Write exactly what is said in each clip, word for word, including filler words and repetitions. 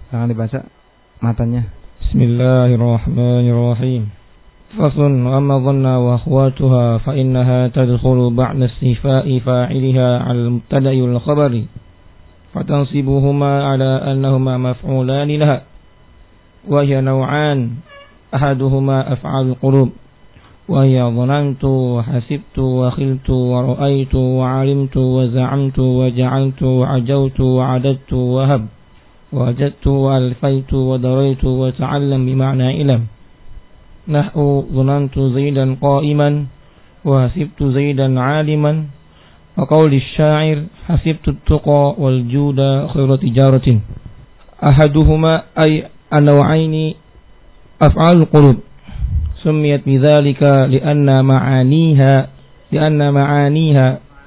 Jangan dibaca matanya. Bismillahirrahmanirrahim. Faslun wa amma dhanna wa akhwatuha fa innaha tadkhulu ba'da istifaa'i fa'iliha 'ala al-mubtada'i wal khabari fatansibuhuma 'ala annahuma maf'ulani laha wa hiya naw'an ahaduhuma af'alul qulub wa hiya dhanantu wa hasibtu wa khiltu wa ra'aytu wa 'alimtu wa za'amtu wa ja'altu wa ajawtu wa 'adadtu wa hab وجدت وألفيت ودريت وتعلم بمعنى علم نحو ظننت زيدا قائما وحسبت زيدا عالما وقول الشاعر حسبت التقى والجود خير تجارة. أحدهما أي النوعين أفعال القلوب سميت بذلك لأن معانيها لأن معانيها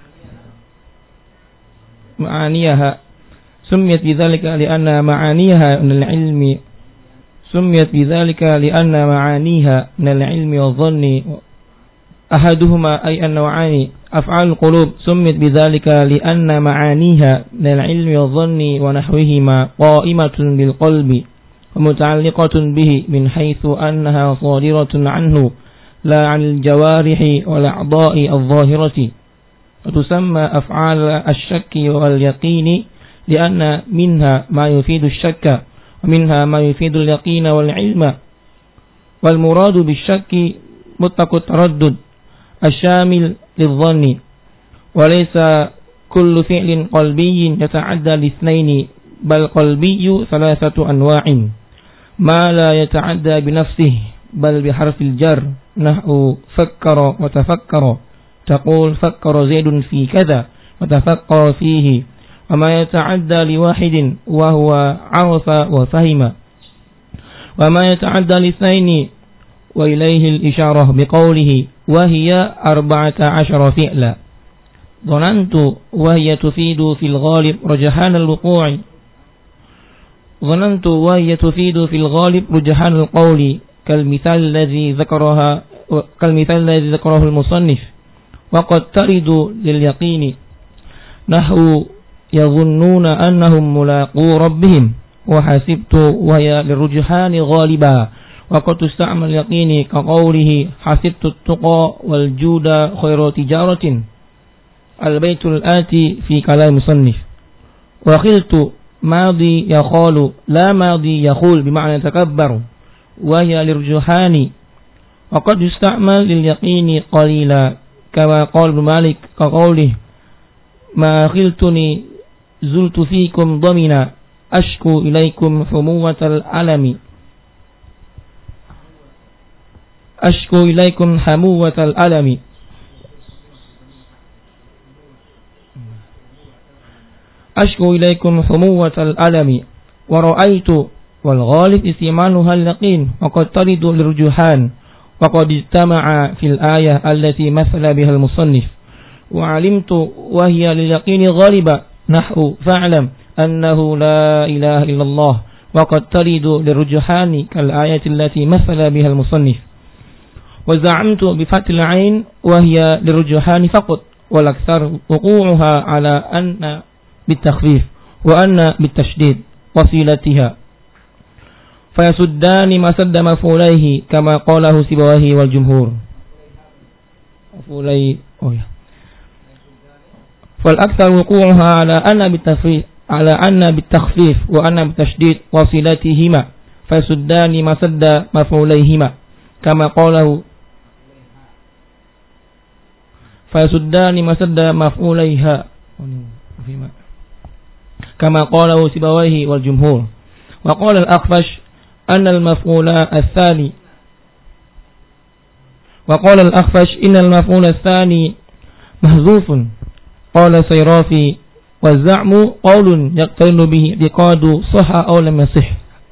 معانيها سميت بذلك لأن معانيها من العلم سميت بذلك لأن معانيها من العلم والظن. أحدهما أي النوعان أفعال القلوب سميت بذلك لأن معانيها من العلم والظن ونحوهما قائمة بالقلب ومتعلقة به من حيث أنها صادرة عنه لا عن الجوارح والأعضاء الظاهرة وتسمى أفعال الشك واليقين لأن منها ما يفيد الشك ومنها ما يفيد اليقين والعلم. والمراد بالشك مطلق التردد الشامل للظن وليس كل فعل قلبي يتعدى لاثنين بل قلبي ثلاثة أنواع ما لا يتعدى بنفسه بل بحرف الجر نحو فكر وتفكر تقول فكر زيد في كذا وتفكر فيه وما يتعدى لواحد وهو عرف وفهم وما يتعدى لاثنين وإليه الإشارة بقوله وهي أربعة عشر فعلا. ظننت وهي تفيد في الغالب رجحان الوقوع ظننت وهي تفيد في الغالب رجحان القول كالمثال الذي ذكرها كالمثال الذي ذكره المصنف وقد ترد لليقين نحو يظنون أنهم ملاقو ربهم وحسبت وهي للرجحان غالبا وقد تستعمل اليقين كقوله حسبت التقى والجود خير تجارة. البيت الآتي في كلام مصنف وخلت ماضي يقال لا ماضي يقول بمعنى تكبر وهي للرجحان وقد يستعمل لليقين قليلا كما قال ابن مالك كقوله ما خلتني زلت فيكم ضمنا أشكو إليكم حموة الألم أشكو إليكم حموة الألم. أشكو إليكم حموة الألم. ورأيت والغالب استعمالها اليقين وقد ترد للرجحان وقد اجتمع في الآية التي مثل بها المصنف. وعلمت وهي لليقين غالبا نحو فاعلم أنه لا إله إلا الله وقد ترد للرجحان كالآية التي مثل بها المصنف. وزعمت بفتح العين وهي للرجحان فقط والأكثر وقوعها على أن بالتخفيف وأن بالتشديد وصيلتها فيسدان ما سد مفعوليه كما قاله سيبويه والجمهور. مفعولي فالأكثر وقوعها على أن بالتخفيف على أن بالتخفيف وأن بالتشديد وصلتهما فيسدان ما سد مفعوليهما كما قاله فيسدان ما سد مفعوليها كما قاله سيبويه والجمهور. وقال الأخفش أن المفعول الثاني وقال الأخفش إن المفعول الثاني محذوف. قال سيرافي والزعم قول يقترن به اعتقاد صح أو لم يصح.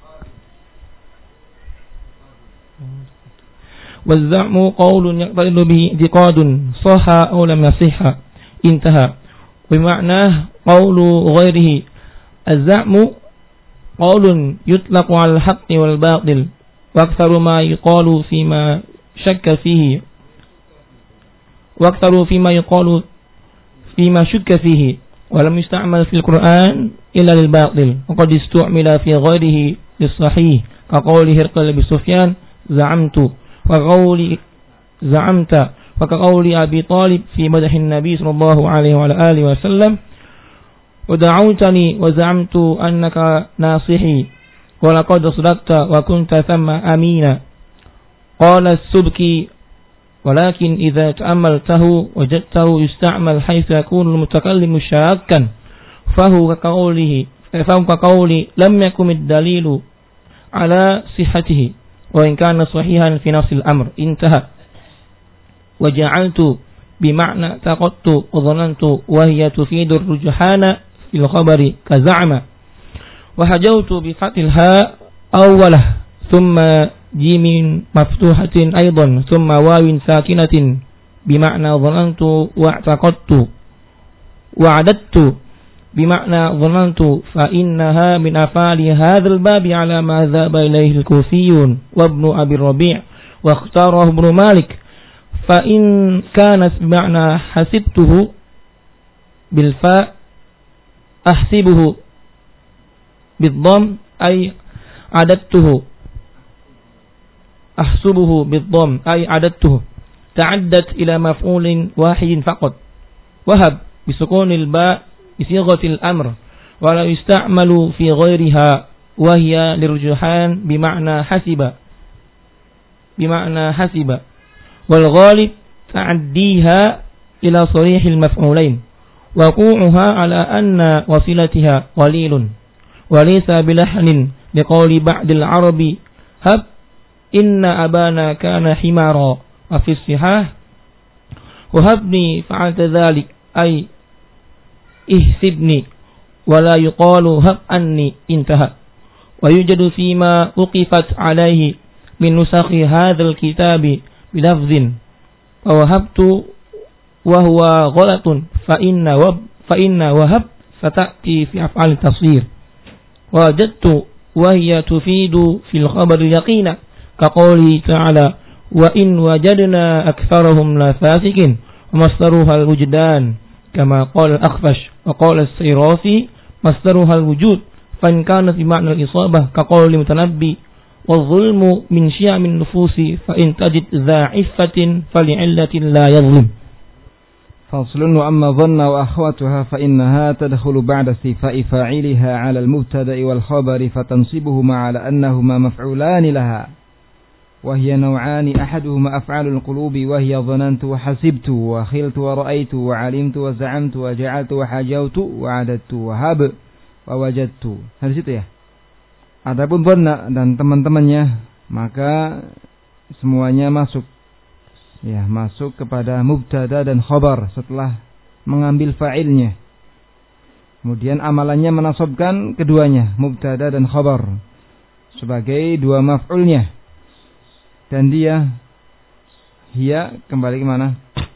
والزعم قول يقترن به اعتقاد صح أو لم يصح انتهى. بمعناه قول غيره الزعم قول يطلق على الحق والباطل وأكثر ما يقال فيما شك فيه وأكثر فيما يقال فيما شك فيه ولم يستعمل في القرآن إلا للباطل وقد استعمل في غيره للصحيح كقول هرقل بسفيان زعمت وقول زعمت وكقول أبي طالب في مدح النبي صلى الله عليه وعلى آله وسلم ودعوتني وزعمت أنك ناصحي ولقد صدقت وكنت ثم أمينا. قال السبكي ولكن إذا تأملته وجدته يستعمل حيث يكون المتكلم شاكا فهو كقوله فهو كقولي لم يكن الدليل على صحته وإن كان صحيحا في نفس الأمر انتهى. وجعلت بمعنى اعتقدت وظننت وهي تفيد الرجحان في الخبر كزعم. وهجوت بفتح الهاء أوله ثم جيم مفتوحة أيضا ثم واو ساكنة بمعنى ظننت واعتقدت. وعددت بمعنى ظننت فإنها من أفعال هذا الباب على ما ذهب إليه الكوفيون وابن أبي الربيع واختاره ابن مالك. فإن كانت بمعنى حسبته بالفاء أحسبه بالضم أي عددته أحسبه بالضم أي عددته تعدت إلى مفعول واحد فقط. وهب بسكون الباء بصيغة الأمر ولا يستعمل في غيرها وهي للرجحان بمعنى حسب بمعنى حسب. والغالب تعديها إلى صريح المفعولين وقوعها على أن وصلتها قليل وليس بلحن لقول بعض العرب هب إن أبانا كان حمارا. وفي الصحاح وهبني فعلت ذلك أي احسبني ولا يقال هب أني انتهى. ويوجد فيما وقفت عليه من نسخ هذا الكتاب بلفظ ووهبت وهو غلط فإن وب فإن وهب ستأتي في أفعال التصوير. وجدت وهي تفيد في الخبر اليقين كقوله تعالى وإن وجدنا أكثرهم لفاسقين ومصدرها الوجدان كما قال الأخفش. وقال السيرافي مصدرها الوجود فإن كانت بمعنى الإصابة كقول المتنبي والظلم من شيم النفوس فإن تجد ذا عفة فلعلة لا يظلم. فصل. وأما ظن وأخواتها فإنها تدخل بعد استيفاء فاعلها على المبتدأ والخبر فتنصبهما على أنهما مفعولان لها وهي نوعان أحدهما أفعال القلوب وهي ظننت وحسبت وخلت ورأيت وعلمت وزعمت وجعلت وحجوت وعددت وهب ووجدت. Dari situ ya. Adapun dhanna dan teman-temannya maka semuanya masuk ya masuk kepada mubtada dan khabar setelah mengambil fa'ilnya. Kemudian amalannya menasabkan keduanya mubtada dan khabar sebagai dua maf'ulnya. Dan dia hiya kembali ke mana?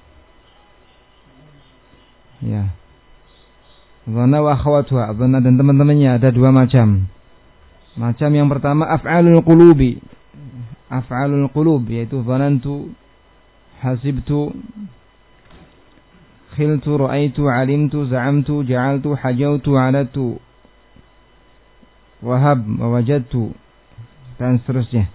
Ya. Dhanna wa akhawatuha, dhanna dan teman-temannya ada dua macam. Macam yang pertama af'alul qulubi. Af'alul qulub yaitu dhanantu, hasibtu, khiltu, ra'aitu, alimtu, za'amtu, ja'altu, hajautu, adatu, wahab, wajadtu dan seterusnya.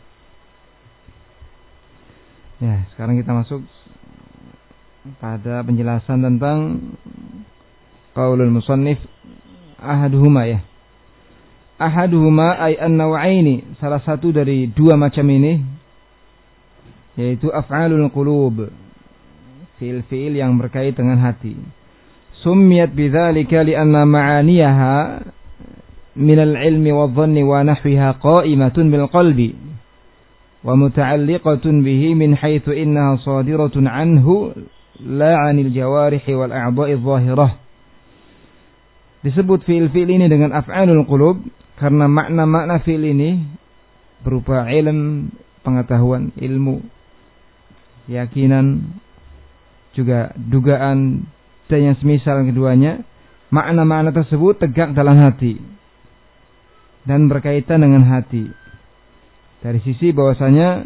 Ya, sekarang kita masuk pada penjelasan tentang qaulul musannif ahaduhuma ya. Ahaduhuma ay an-naw'aini, salah satu dari dua macam ini yaitu af'alul qulub, fi'il-fi'il yang berkait dengan hati. Summiyat bidzalika li'anna ma'aniyaha min al-'ilmi wadh-dhanni wa nahwiha qa'imatun bil qalbi wa muta'alliqatun bihi min haitsu innaha sadiratun anhu la 'anil jawarih wal a'dha'i adh-dhahirah. Disebut fi'il-fi'il ini dengan af'alul qulub karena makna-makna fi'il ini berupa ilm, pengetahuan, ilmu, keyakinan, juga dugaan dan yang semisal keduanya. Makna-makna tersebut tegak dalam hati dan berkaitan dengan hati. Dari sisi bahwasanya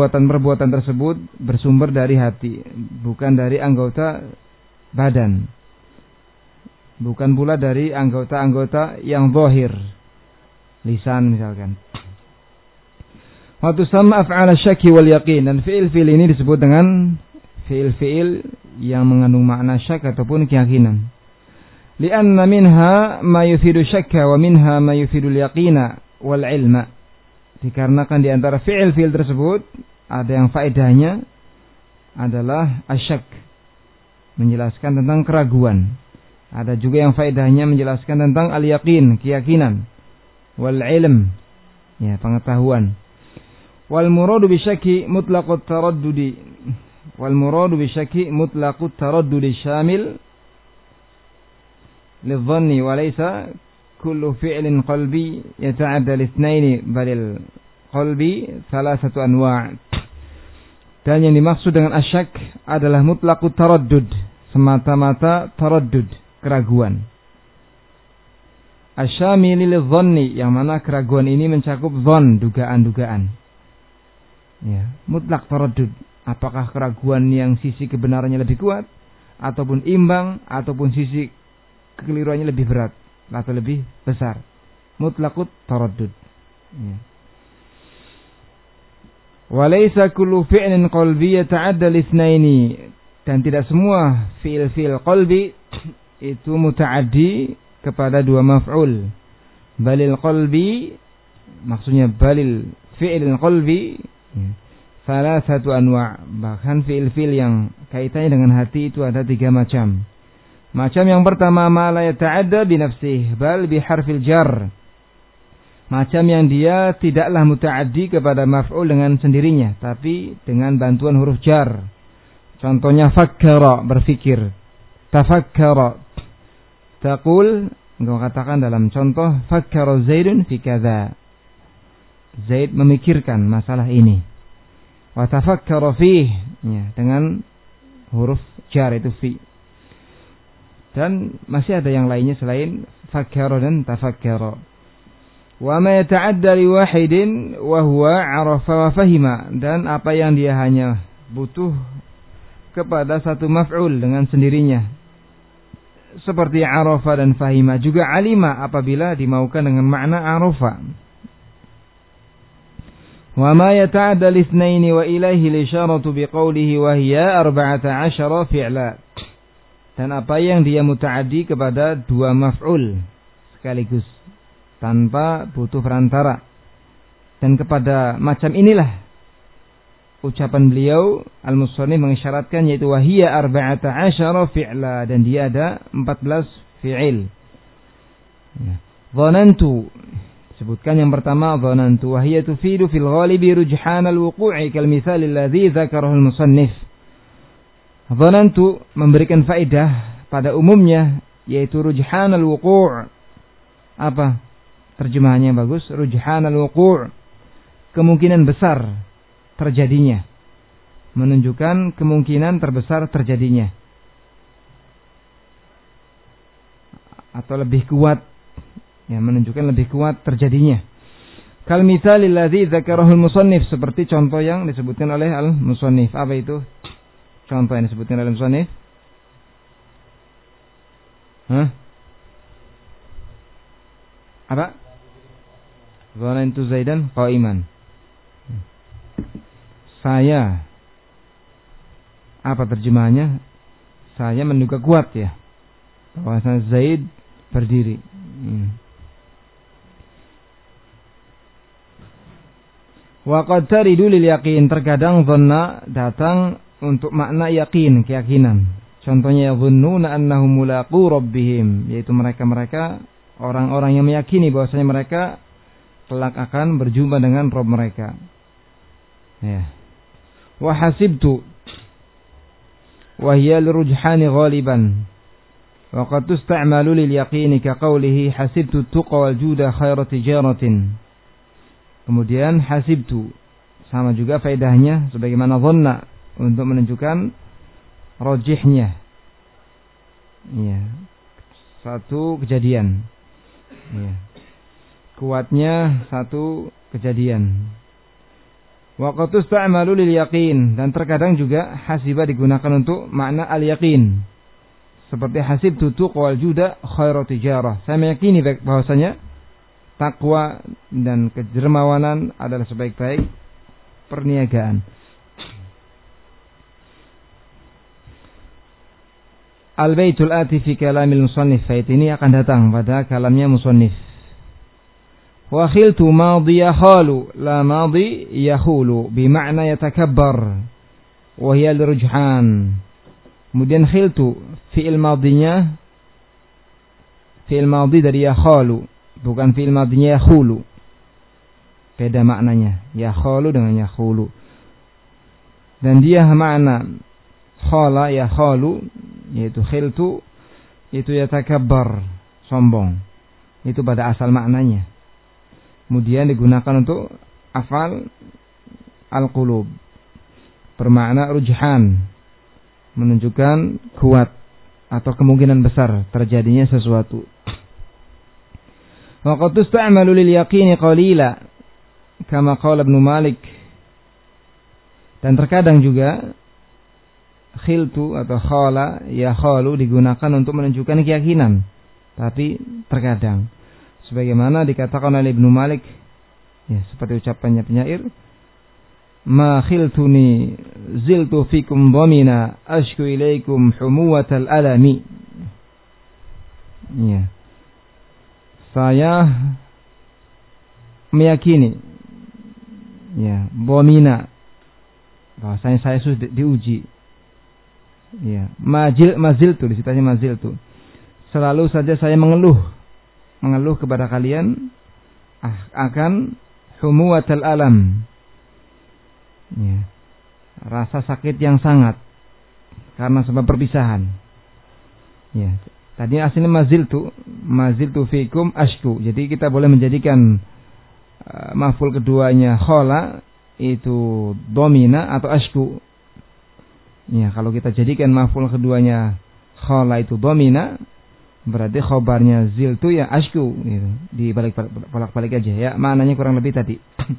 perbuatan-perbuatan tersebut bersumber dari hati, bukan dari anggota badan. bukan pula dari anggota-anggota yang zahir, lisan misalkan. Wa tusamma af'al asy-syakki wal yaqin, dan fiil-fiil ini disebut dengan fiil-fiil yang mengandung makna syak ataupun keyakinan. Lianna minha ma yufidu syakka wa minha ma yufidu al-yaqina wal ilma. Dikarenakan di antara fiil-fiil tersebut ada yang faedahnya adalah asyak, menjelaskan tentang keraguan. Ada juga yang faedahnya menjelaskan tentang al-yaqin, keyakinan, wal ilm, ya, pengetahuan. Wal muradu bisyakki mutlaqut taraddudi. Wal muradu bisyakki mutlaqut taraddudi syamil lidh-dhanni wa laysa kullu fi'lin qalbi yata'adda li-ithnaini balil qalbi thalathatu anwa'. Dan yang dimaksud dengan asyak adalah mutlaqut taraddud, semata-mata taraddud, keraguan. Asyamil lidh-dhanni, yang mana keraguan ini mencakup dhon, dugaan-dugaan. Ya, mutlak taraddud, apakah keraguan yang sisi kebenarannya lebih kuat ataupun imbang, ataupun sisi kekeliruannya lebih berat atau lebih besar. Mutlaqut taraddud. Ya. Wa laysa kullu fi'lin qalbi yata'adda li-itsnaini, dan tidak semua fi'il-fi'il qalbi itu muta'addi kepada dua maf'ul. Balil qalbi, maksudnya balil fi'il qalbi salah satu anwa', bahkan fi'il-fi'il yang kaitannya dengan hati itu ada tiga macam. Macam yang pertama, ma la yata'adda bi nafsihi bal bi harfil jar. Macam yang dia tidaklah muta'addi kepada maf'ul dengan sendirinya, tapi dengan bantuan huruf jar. Contohnya fakkara, berfikir. Tafakkara, taqul, engkau katakan dalam contoh, fakkara Zaidun fi kadza. Zaid memikirkan masalah ini. Wa tafakkara fih, ya, dengan huruf jar itu fi. Dan masih ada yang lainnya selain fakkara dan tafakkara. Wa ma yata'adda li wahidin wa huwa 'arafa wa fahima, dan apa yang dia hanya butuh kepada satu maf'ul dengan sendirinya, seperti 'arafa dan fahima, juga 'alima apabila dimaukan dengan makna 'arafa. Wa ma yata'adda li-itsnaini wa ilaihi al-isharatu biqaulihi wa hiya arba'ata 'asyara fi'la, dan apa yang dia muta'addi kepada dua maf'ul sekaligus tanpa butuh perantara. Dan kepada macam inilah ucapan beliau al-musannif mengisyaratkan, yaitu wahiyya arba'ata asyara fi'la, dan dia ada empat belas fi'il. Ya. Dhanantu, sebutkan yang pertama dhanantu, wahiyya tufidu fil ghalibi rujhan al-wuqu'i kal mithal alladhi dzakarahu al-musannif. Dhanantu memberikan faedah pada umumnya, yaitu rujhan al-wuqu'. Apa terjemahannya bagus? Rujhan al-wuqu', kemungkinan besar terjadinya, menunjukkan kemungkinan terbesar terjadinya, atau lebih kuat, ya, menunjukkan lebih kuat terjadinya. Kal mitsalil ladzi dzakarahu al-musannif, seperti contoh yang disebutkan oleh al-musannif. Apa itu contoh yang disebutkan oleh al-musannif? Hah? Apa? Dhanantu Zaidan qa'iman. Saya, apa terjemahannya? Saya menduga kuat, ya, bahwasanya Zaid berdiri. Hmm. Wa qad taridu lil yaqin, terkadang dhanna datang untuk makna yakin, keyakinan. Contohnya yadhunnuna annahum mulaqu rabbihim, yaitu mereka-mereka orang-orang yang meyakini bahwasanya mereka kelak akan berjumpa dengan Rabb mereka. Ya. Wa hasibtu wa hiya lirujhani ghaliban wa qad tusta'malu lil yaqini ka qawlihi hasibtu tuqa wal juda khairu tijaratin. Kemudian hasibtu sama juga faedahnya sebagaimana dhanna, untuk menunjukkan rajihnya, ya, satu kejadian, ya, kuatnya satu kejadian. Wa qad tusta'malu lil yaqin, dan terkadang juga hasiba digunakan untuk makna al yaqin, Seperti hasibtu tuqwal juda khairu tijarah. Saya meyakini bahwasanya takwa dan kedermawanan adalah sebaik-baik perniagaan. Al-baitul ati fi kalamil musannif. Bait ini akan datang pada kalamnya musannif. Wa khiltu madi yakhalu la madi yahulu bima'na yatakabbar wa hiya al-rujhan. Kemudian khiltu fi'il madinya fi'il madi dari yakhalu, bukan fi'il madinya yahulu. Beda maknanya. Yakhalu dengan yahulu. Dan dia makna khala yakhalu yaitu khiltu itu yatakabbar, sombong. Itu pada asal maknanya. Kemudian digunakan untuk afal al-qulub. Bermakna rujhan, menunjukkan kuat atau kemungkinan besar terjadinya sesuatu. Wa qad tusta'malu lil yaqini qalila kama qala Ibnu Malik. Dan terkadang juga khiltu atau khala ya khalu digunakan untuk menunjukkan keyakinan, tapi terkadang sebagaimana dikatakan oleh Ibnu Malik, ya seperti ucapannya penyair, ma khiltuni ziltu fikum dhamina ashku ilaikum humuwatal alami. Ya. Saya meyakini, ya, dhamina, bahwasanya saya sudah diuji. Ya, majil maziltu, disitanya maziltu. Selalu saja saya mengeluh, mengeluh kepada kalian akan humuwatal alam. Ya, rasa sakit yang sangat karena sebab perpisahan. Ya, tadi aslinya maziltu, maziltu fikum ashku. Jadi kita boleh menjadikan uh, maf'ul keduanya khala itu domina atau ashku. Ya, kalau kita jadikan maf'ul keduanya khala itu domina, berarti khobarnya ziltu ya ashku gitu. Dibalik balik aja ya, maknanya kurang lebih tadi.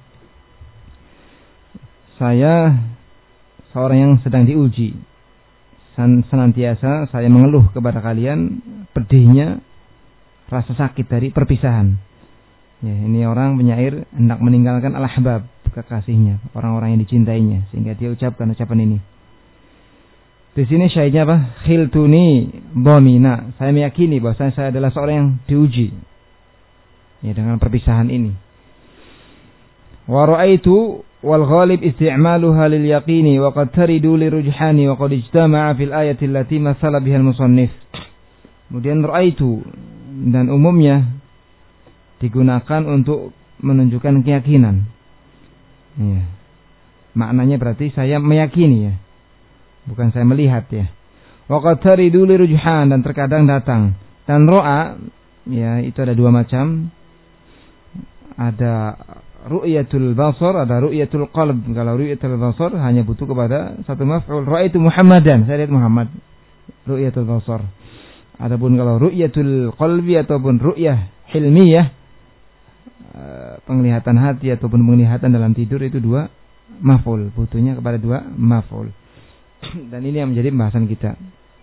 Saya seorang yang sedang diuji. Senantiasa saya mengeluh kepada kalian pedihnya rasa sakit dari perpisahan. Ya, ini orang penyair hendak meninggalkan al-ahbab, kekasihnya, orang-orang yang dicintainya, sehingga dia ucapkan ucapan ini. Di sini syaitnya apa? Khiltuni dhamina. Saya meyakini bahwa saya adalah seorang yang diuji, ya, dengan perpisahan ini. Wa ra'aitu wal ghalib isti'maluha lil yaqini wa qad taridu lirujhani wa qad ijtama'a fil ayati allati masala biha al musannif. Kemudian ra'aitu, dan umumnya digunakan untuk menunjukkan keyakinan. Ya. Maknanya berarti saya meyakini, ya. Bukan saya melihat, ya. Wa qad taridu lirujhan, dan terkadang datang. Dan ro'a, ya, itu ada dua macam. Ada ru'yatul basar, ada ru'yatul qalb. Kalau ru'yatul basar hanya butuh kepada satu maf'ul. Ra'aitu Muhammadan, saya lihat Muhammad. Ru'yatul basar. Adapun kalau ru'yatul qalbi ataupun ru'yah hilmiyah, penglihatan hati ataupun penglihatan dalam tidur, itu dua maf'ul. Butuhnya kepada dua maf'ul. Dan ini yang menjadi pembahasan kita.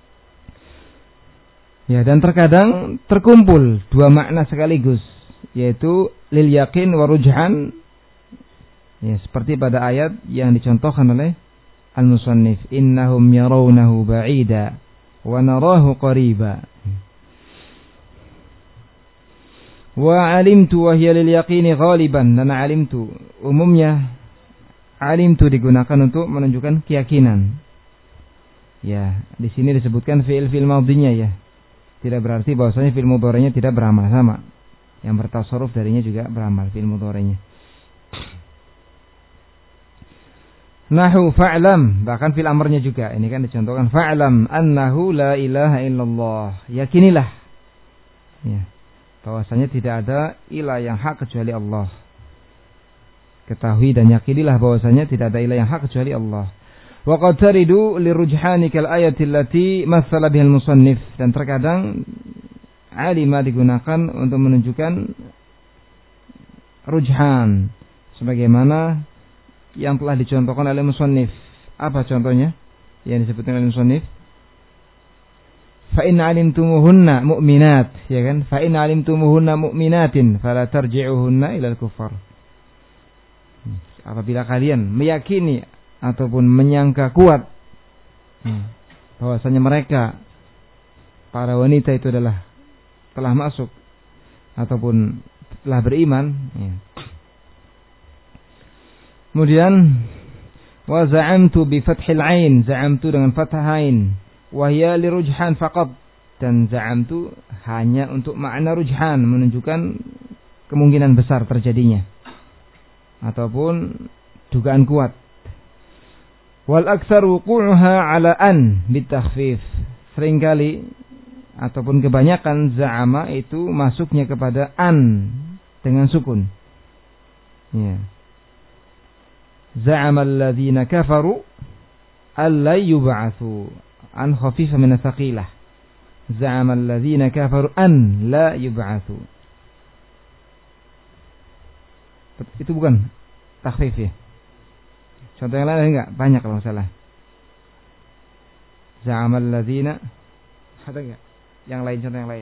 Ya, dan terkadang terkumpul dua makna sekaligus, yaitu lil yakin wa rujhan. Ya, seperti pada ayat yang dicontohkan oleh al-musannif, innahum yarawnahu ba'ida wa narahu qariba. Wa alimtu wa hiya lil yaqini ghaliban. Dan alimtu, umumnya alimtu digunakan untuk menunjukkan keyakinan. Ya, di sini disebutkan fi'il-fi'il madhinya, ya. Tidak berarti bahwasanya fi'il mudhari'nya tidak beramal, sama. Yang bertasarruf darinya juga beramal fi'il mudhari'nya. Nahu fa'lam, bahkan fi'il amrnya juga. Ini kan dicontohkan fa'lam annahu la ilaha illallah. Yakinilah, ya, bahwasanya tidak ada ilah yang hak kecuali Allah. Ketahui dan yakinilah bahwasanya tidak ada ilah yang hak kecuali Allah. Wa qad taridu lirujhani kal ayati allati matsala biha al-musannif. Dan terkadang alima digunakan untuk menunjukkan rujhan, sebagaimana yang telah dicontohkan oleh musannif. Apa contohnya yang disebutkan oleh musannif? fa in alimtumuhunna mu'minat, ya kan? Fa in alimtumuhunna mu'minatin fala tarji'uhunna ilal kufar. Apabila kalian meyakini ataupun menyangka kuat bahwasanya mereka para wanita itu adalah telah masuk ataupun telah beriman, ya. Kemudian wa za'amtu bi fathil ain, za'amtu dengan fathah ain, wa hiya li rujhan faqat, dan za'amtu hanya untuk makna rujhan, menunjukkan kemungkinan besar terjadinya ataupun dugaan kuat. Wal aktsar wuqu'uha ala an bitakhfif, seringkali ataupun kebanyakan za'ama itu masuknya kepada an dengan sukun. Ya. Za'ama alladzina kafaru alla yub'atsu, an khafifa min tsaqilah. Za'ama alladzina kafaru an la yub'atsu. Itu bukan takhfif ya. Contoh yang lain enggak? Banyak kalau salah. Za'ama alladzina, ada enggak? Yang lain, contoh yang lain.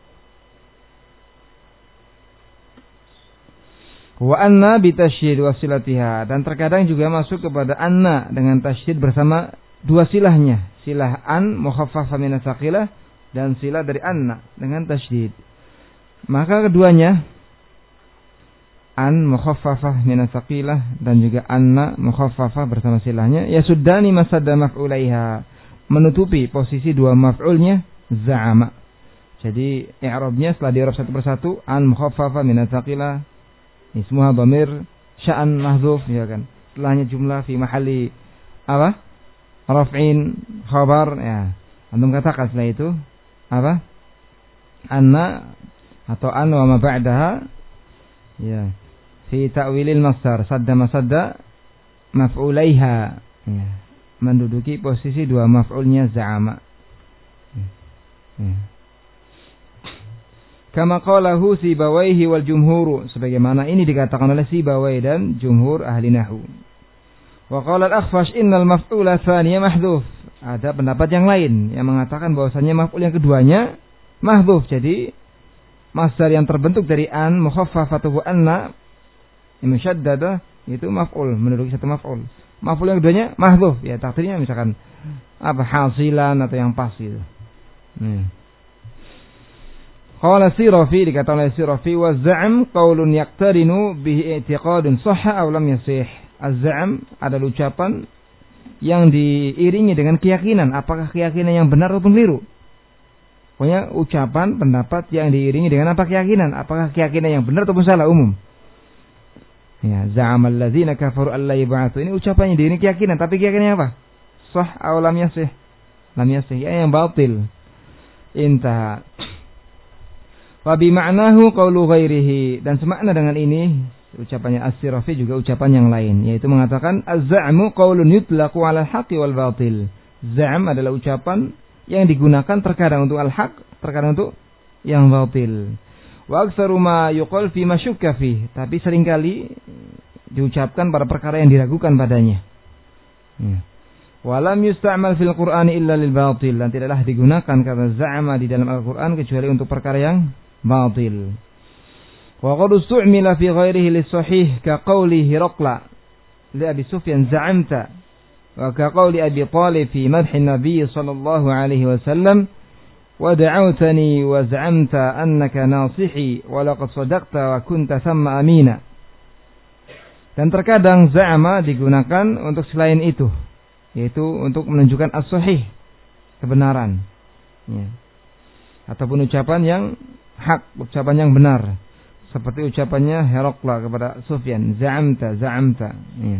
Wa anna bitasydid wasilatiha, dan terkadang juga masuk kepada anna dengan tasydid bersama dua silahnya, silah an mukhaffafah min tsaqilah dan silah dari anna dengan tasydid. Maka keduanya an mukhaffafah min tsaqilah dan juga anna mukhaffafah bersama silahnya yasuddani masadda maf'ulaiha, menutupi posisi dua maf'ulnya za'ama. Jadi i'rabnya setelah di-i'rab satu persatu, an mukhaffafa min tsaqilah, ismuha dhamir sya'an mahdzuf, ya kan. Setelahnya jumlah fi mahalli apa? Raf'in khabar, ya. Antum katakan setelah itu apa? Anna atau an wa ma ba'daha, ya. Fi ta'wilil masdar sadda masadda maf'ulaiha, ya. Menduduki posisi dua maf'ulnya za'ama. Ya. Kama qalahu Sibawaihi wal jumhur, sebagaimana ini dikatakan oleh Sibawai dan jumhur ahli nahwu. Wa qala al-Akhfash innal maf'ula tsaniyah mahdhuf. Ada pendapat yang lain yang mengatakan bahwasanya maf'ul yang keduanya mahdhuf. Jadi masdar yang terbentuk dari an mukhaffafatuhu anna musyaddada itu maf'ul, menduduki satu maf'ul. Maf'ul yang keduanya mahdhuf, ya takdirnya misalkan apa hasilan atau yang pas gitu. Hmm. Qala Sirafi, dikatakan oleh Sirafi, wa za'am qaulun yaqtarinu bihi i'tiqadun sahha aw lam yasih. Az-za'am adalah ucapan yang diiringi dengan keyakinan, apakah keyakinan yang benar ataupun keliru. Pokoknya ucapan pendapat yang diiringi dengan apa keyakinan, apakah keyakinan yang benar ataupun salah, umum. Ya, za'amal ladzina kafaru alla yub'atsu, ini ucapannya diiringi keyakinan, tapi keyakinannya apa? Sah aw lam yasih. Lam yasih, ya, yang batil. Intaha. Wa bi ma'nahu qaulu ghairihi, dan semakna dengan ini ucapannya As-Sirafi juga ucapan yang lain, yaitu mengatakan az-za'mu qaulun yutlaqu 'ala al-haqqi wal batil. Za'am adalah ucapan yang digunakan terkadang untuk al-haq, terkadang untuk yang batil. Wa aktsaru ma yuqal fi ma syukka fi, tapi seringkali diucapkan pada perkara yang diragukan padanya. Ya. Walam yusta'mal fil Qur'ani illa lil batil, dan tidaklah digunakan kata za'ama di dalam Al-Qur'an kecuali untuk perkara yang batil. Wa qad ustu'mila fi ghairihi lis sahih ka qauli Hiraqla li Abi Sufyan za'amta, wa ka qauli Abi Talib fi madhi an-nabiy sallallahu alaihi wasallam wa da'awtani wa za'amta annaka nasihi wa laqad sadaqta wa kunta thamma amina. Dan terkadang za'ama digunakan untuk selain itu, yaitu untuk menunjukkan as-sahih, kebenaran, ya. Ataupun ucapan yang hak, ucapan yang benar, seperti ucapannya Hiraqla kepada Sufyan, za'amta, za'amta, ya.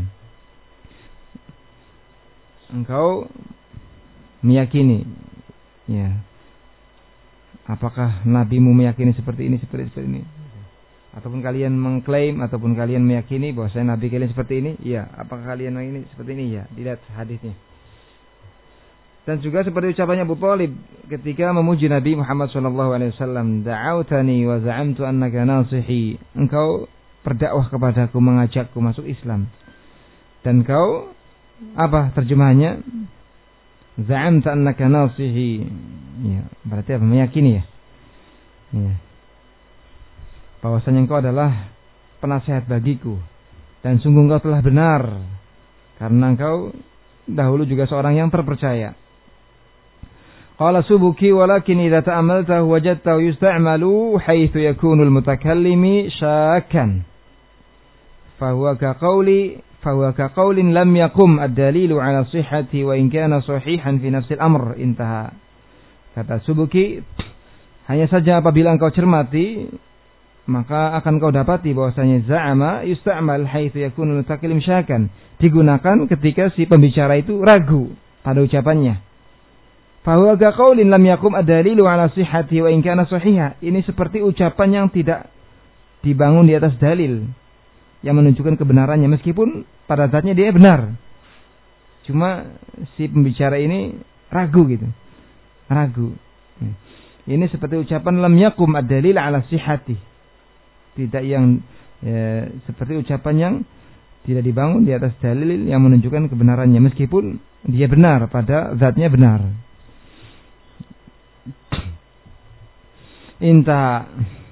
Engkau meyakini, ya, apakah nabimu meyakini seperti ini, seperti, seperti ini, ataupun kalian mengklaim ataupun kalian meyakini bahwa saya nabi kalian seperti ini, iya, apakah kalian ini seperti ini, ya, dilihat hadisnya. Dan juga seperti ucapannya Abu Talib ketika memuji Nabi Muhammad sallallahu alaihi wasallam, da'autani wa za'amtu annaka nasihi, engkau berdakwah kepadaku, mengajakku masuk Islam, dan kau apa terjemahannya, Za'amta annaka nasihi. Ya, berarti apa? Meyakini ya. Ya. Bahwasanya engkau adalah penasehat bagiku dan sungguh engkau telah benar karena engkau dahulu juga seorang yang terpercaya. Qala Subuki walakin idza ta'amaltahu wajadtahu yusta'malu haitsu yakunu al-mutakallimi syakkan fahuwa ka qawli fahuwa ka qawlin lam yaqum ad-dalilu ala sihhati wa in kana sahihan fi nafsi al-amr. Intaha. Kata Subuki, hanya saja apabila engkau cermati maka akan kau dapati bahwasanya za'ama yusta'mal haitsu yakunu al-mutakallim syakkan, digunakan ketika si pembicara itu ragu pada ucapannya. Fahuwa ka qaulin lam yakum ad-dalilu ala sihhati wa in kana sahihah. Ini seperti ucapan yang tidak dibangun di atas dalil yang menunjukkan kebenarannya meskipun pada zatnya dia benar. Cuma si pembicara ini ragu gitu. Ragu. Ini seperti ucapan lam yakum ad-dalil ala sihhati. Tidak yang ya, seperti ucapan yang tidak dibangun di atas dalil yang menunjukkan kebenarannya meskipun dia benar pada zatnya benar. Inta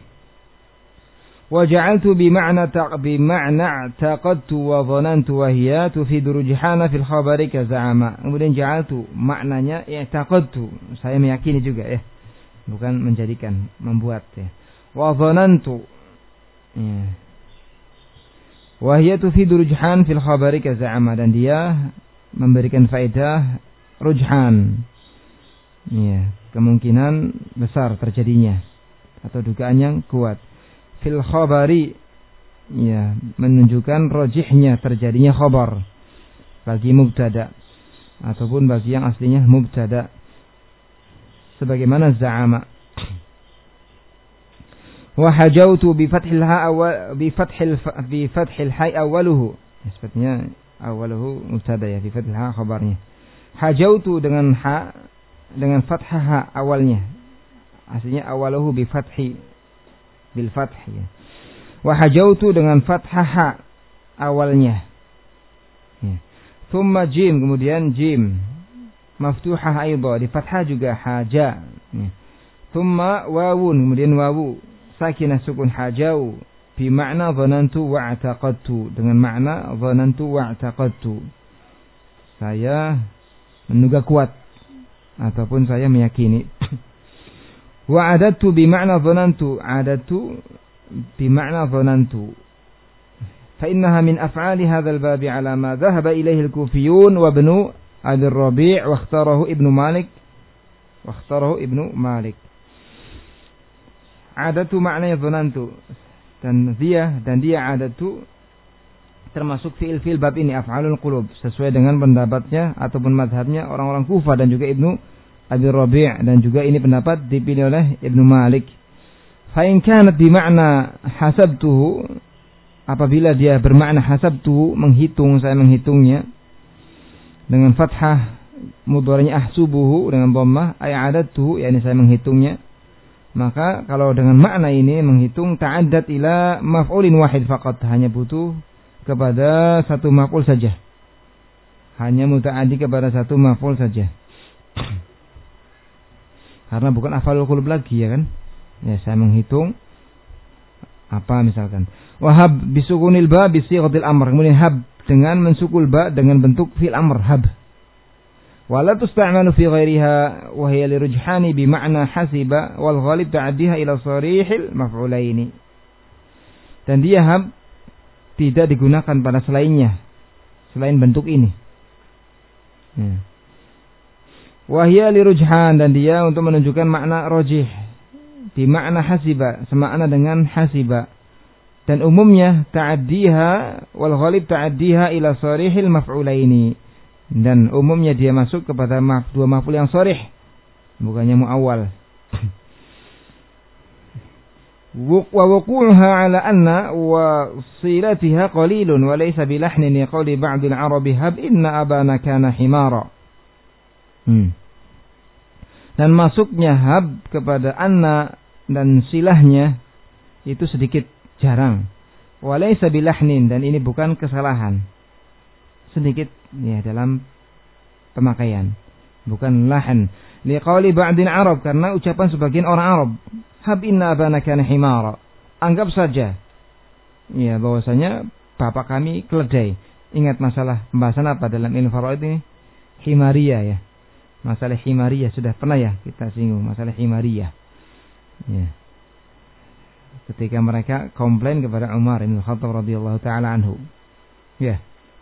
wa ja'altu bi ma'na taq bi ma'na taqadtu wa dhanantu wa hiya tufidu rujhana fil khabari ka za'ama. Kemudian ja'altu maknanya i'taqadtu, saya meyakini juga ya, bukan menjadikan, membuat ya. Wa dhanantu ya. Wa hiya tufidu rujhan fil khabari ka za'ama, dan dia memberikan faedah rujhan ya, kemungkinan besar terjadinya atau dugaan yang kuat. Fil khabari ya, menunjukkan rajihnya terjadinya khabar bagi mubtada ataupun bagi yang aslinya mubtada, sebagaimana za'ama. Wa hajautu bi fathil ha awal bi fathil bi fathil hay awaluhu, sepertinya awaluhu mubtada ya, bi fathil ha khabarnya. Hajautu dengan ha dengan fathah ha awalnya, aslinya awaluhu bi fathi bil fath ya. Wa hajautu dengan fathah ha awalnya ya. Thumma jim, kemudian jim maftuhah aidha, di fathah juga haja ya. Thumma wawun, kemudian wawu sakinah sukun hajau bi makna dhanantu wa i'taqadtu, dengan makna dhanantu wa i'taqadtu, saya menduga kuat ataupun saya meyakini. Wa adattu bi makna dhanantu, adattu bi makna dhanantu, fa innaha min af'ali hadzal bab ala ma dhahaba ilayhi al-kufiyun wa ibnu Abi Rabi' wa ikhtarahu Ibnu Malik wa ikhtarahu Ibnu Malik. Adatu maknanya dhanantu, dan dia dan dia adatu termasuk fiil-fiil bab ini, af'alul qulub, sesuai dengan pendapatnya ataupun mazhabnya orang-orang Kufah dan juga Ibnu Abi Rabi', dan juga ini pendapat dipilih oleh Ibnu Malik. Fa in kanat bi makna hasabtuhu, apabila dia bermakna hasabtuhu, menghitung, saya menghitungnya, dengan fathah mudhari'nya ahsubuhu dengan dhammah, ay adadtuhu, yakni saya menghitungnya, maka kalau dengan makna ini menghitung ta'addad ila maf'ulin wahid faqat, hanya butuh kepada satu maf'ul saja, hanya muta'addi kepada satu maf'ul saja, karena bukan af'alul qulub lagi ya kan ya, saya menghitung apa misalkan wahab bisukunil ba bisighatil amr, kemudian hab dengan mensukul ba dengan bentuk fil amr, hab. Wala tusta'malu fi ghairiha wa hiya lirujhani bi ma'na hasiba wal ghalib ta'addiha ila sarihil maf'ulaini. Dan dia hab tidak digunakan pada selainnya, selain bentuk ini. Ya. Wa hiya lirujhan, dan dia untuk menunjukkan makna rajih bi ma'na hasiba, semakna dengan hasiba. Dan umumnya ta'addiha wal ghalib ta'addiha ila sarihil maf'ulaini. Dan umumnya dia masuk kepada maf, dua maf'ul yang sharih, bukannya muawwal. Wa wuqu'uha ala anna wa silatiha qalilun wa laysa bilahnin qawli ba'd al-arabi hab inna abana kana himara. Hmm. Dan masuknya hab kepada anna dan silahnya itu sedikit, jarang. Wa laysa bilahnin, dan ini bukan kesalahan, sedikit ya dalam pemakaian. bukan lahan. Liqauli ba'dil Arab, karena ucapan sebagian orang Arab. Hab inna abana kana himara. Anggap saja ya bahwasanya bapak kami keledai. Ingat masalah pembahasan apa dalam ilmu faraid ini? Himariyah ya. Masalah himariyah sudah pernah ya kita singgung masalah himariyah. Ya. Ketika mereka komplain kepada Umar bin Khattab radhiyallahu taala anhu. Ya.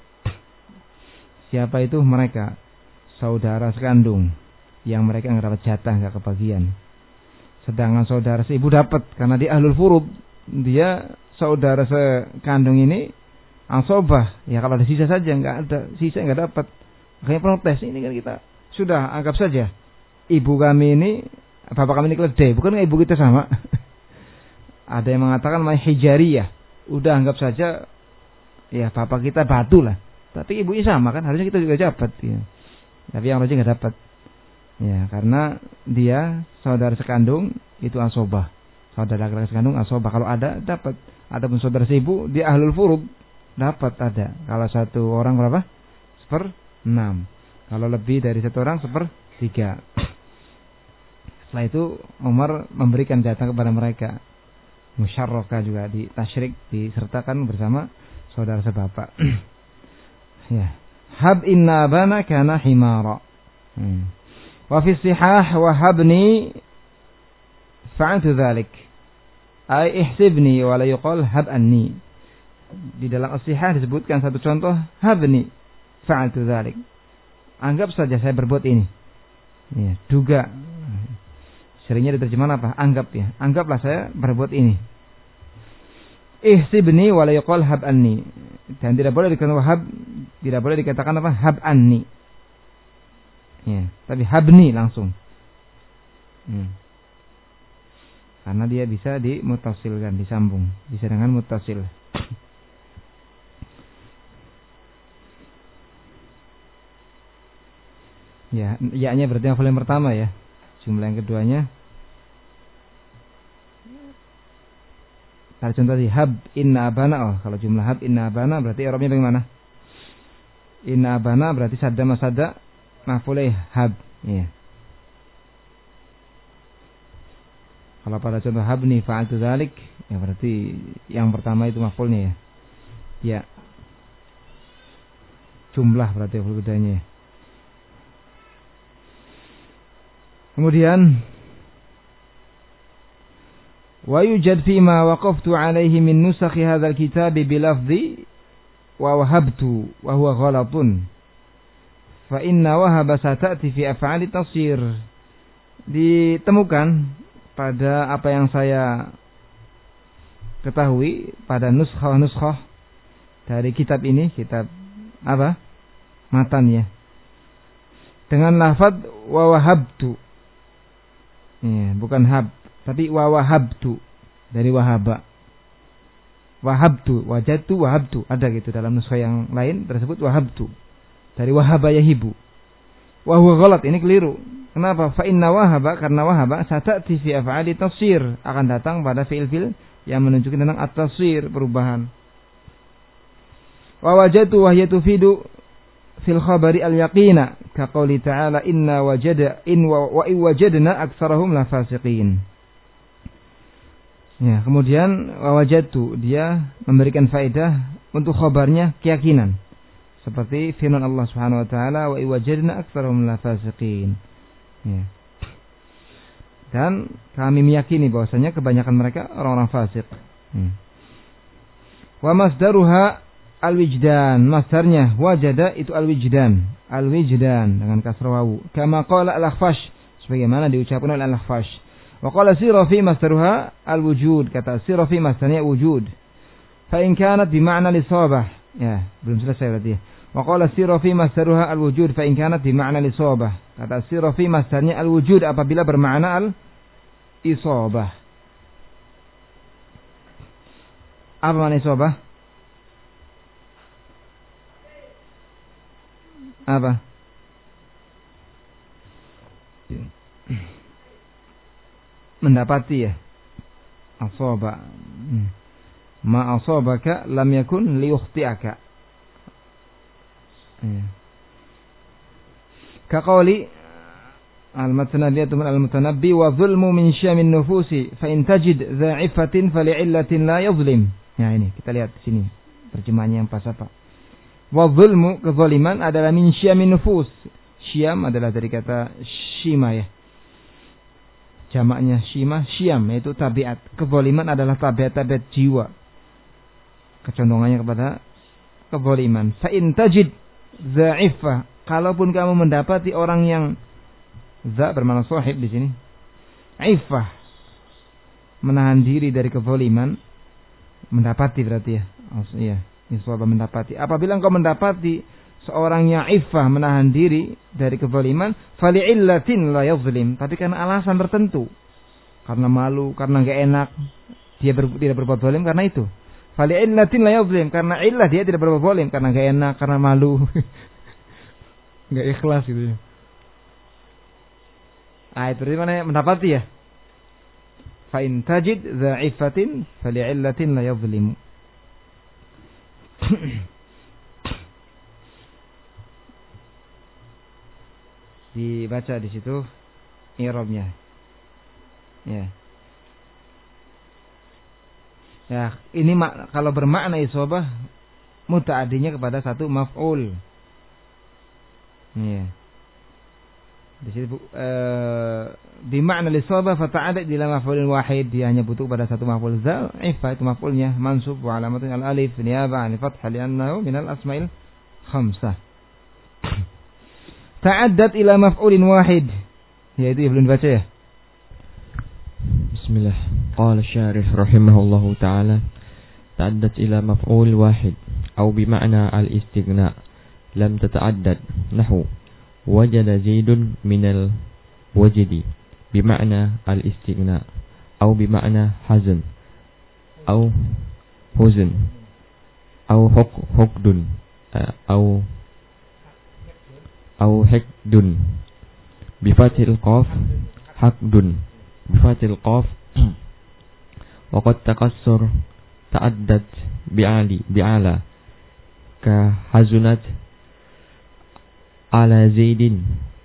Siapa itu mereka? Saudara sekandung yang mereka nggak dapat jatah, nggak kebagian. Sedangkan saudara seibu dapat karena dia ahlul furud. Dia saudara sekandung ini asobah. Ya kalau ada sisa saja, nggak ada sisa nggak dapat. Makanya protes ini kan kita sudah anggap saja ibu kami ini, bapak kami ini keledai, bukan ibu kita sama. Ada yang mengatakan namanya hijariyah. Udah anggap saja ya bapak kita batu lah. Tapi ibunya sama kan, harusnya kita juga dapat ya. Tapi yang rajin nggak dapat. Ya, karena dia saudara sekandung itu asobah. Saudara laki-laki sekandung asobah. Kalau ada dapat. Adapun saudara seibu dia ahlul furud dapat ada. Kalau satu orang berapa? Seper enam. Kalau lebih dari satu orang seper tiga. Setelah itu Umar memberikan jatah kepada mereka. Musyarraka juga di tasyrik disertakan bersama saudara sebapak. Ya. Hab inna bana kana himara. Hmm. Wa fi sihah wa habni fa'altu dzalik. Ai ihsibni wa la yuqal hab anni. Di dalam as-sihah disebutkan satu contoh habni fa'altu dzalik. Anggap saja saya berbuat ini. Ya, duga. Seringnya diterjemahkan apa? Anggap ya. Anggaplah saya berbuat ini. Ihsibni wa la yuqal hab anni. Dan tidak boleh dikatakan hab, tidak boleh dikatakan apa? Hab anni. Ya, tapi habni langsung. Hmm. Karena dia bisa dimutasilkan, disambung, bisa dengan mutasil. Ya, ya-nya berarti hafal yang pertama ya. Jumlah yang keduanya. Kalau contoh di hab inna abana, oh kalau jumlah hab inna abana berarti i'rabnya bagaimana? Inna abana berarti sadda masada maf'ulih hab, ya. Kalau pada contoh habni fa'altu dzalik, ya berarti yang pertama itu maf'ulnya ya. Ya. Jumlah berarti maf'ul keduanya. Kemudian wa yujad fi ma waqaftu alaihi min nusakh hadzal kitab bilafzi wa wahabtu wa huwa ghalatun fa inna wahaba satati fi af'ali tasir. Ditemukan pada apa yang saya ketahui pada nuskhah-nuskhah dari kitab ini, kitab apa? Matan ya. Dengan lafaz wa wahabtu. Ya, bukan hab, tapi wa wahabtu dari wahaba. Wahabtu, wajadtu, wahabtu. Ada gitu dalam nuskhah yang lain tersebut wahabtu. Dari wahaba yahibu. Wa huwa ghalat, ini keliru. Kenapa? Fa inna wahaba, karena wahaba satati fi af'ali tasir, akan datang pada fi'il-fi'il yang menunjukkan tentang at-tasir, perubahan. Wa wajadtu wa hiya tufidu fil khabari al-yaqina ka qouli ta'ala inna wajada in wa, wa wajadna aktsarahum la fasiqin. Ya, kemudian wa wajadtu dia memberikan faedah untuk khabarnya keyakinan. Seperti firman Allah Subhanahu wa taala wa wajadna aktsarahum la fasiqin. Ya. Dan kami meyakini bahwasanya kebanyakan mereka orang-orang fasik. Hmm. Wa masdaruha al-wijdan, masdarnya wajada itu al-wijdan, al-wijdan dengan kasrah wawu. Kama qala al-Akhfash, sebagaimana diucapkan oleh al-Akhfash. Wa qala sirafi masdaruha al-wujud, kata sirafi masdarnya wujud. Fa in kanat bi ma'na lisabah, ya, belum selesai berarti. Wa qala sirafi masdaruha al-wujud fa in kanat bi ma'na lisabah. Kata sirafi masdarnya al-wujud apabila bermakna al-isabah. Apa makna isabah? Apa? Mendapati ya. Asaba. Ma asabaka lam yakun liyukhti'aka. Ya. Kaqauli al-mutanabiyatu min al-mutanabbi wa zulmu min syamin nufusi fa in tajid dha'ifatin fali'illatin la yuzlim. Ya ini kita lihat di sini terjemahannya yang pas apa. Wa zulmu, kezaliman adalah min syamin nufus. Syam adalah dari kata syima ya. Jamaknya syima, syam yaitu tabiat. Kezaliman adalah tabiat-tabiat jiwa. Kecondongannya kepada kezaliman. Fa in tajid dha'ifah, kalaupun kamu mendapati orang yang za bermakna sahib di sini. Iffah, menahan diri dari kezaliman, mendapati berarti ya. Oh, iya. Iswaba mendapati. Apabila engkau mendapati seorang yang iffah menahan diri dari kezaliman, fali'illatin la yazlim, tapi karena alasan tertentu, karena malu, karena enggak enak, dia ber, tidak berbuat zalim karena itu. Fali'illatin la yazlim, karena illah dia tidak berbuat zalim, karena enggak enak, karena malu, enggak ikhlas gitu ya. Ah, itu berarti mana mendapati ya? Fa in tajid dha'ifatin fali'illatin la yazlim. Dibaca di situ i'rabnya. Ya. Ya, ini mak- kalau bermakna isabah muta'addinya kepada satu maf'ul. Ya. Di situ eh di makna isabah fata'addad ila maf'ulin wahid, dia hanya butuh pada satu maf'ul. Za'ifa itu maf'ulnya mansub wa alamatun al-alif niyaba 'an fathah li'annahu min al-asma'il khamsah. Ta'addad ila maf'ulin wahid, yaitu belum dibaca ya. Bismillah. Qala syarih rahimahullahu ta'ala, ta'addad ila maf'ul wahid aw bi ma'na al-istighna lam tata'addad nahwu wajada zaidun minal wajidi bi ma'na al-istighna aw bi ma'na hazan aw huzn aw huk hukdun aw aw hikdun bi fathil qaf hakdun bi fathil qaf wa qad takassur ta'addad bi ali bi ala ka hazunat ala zaidin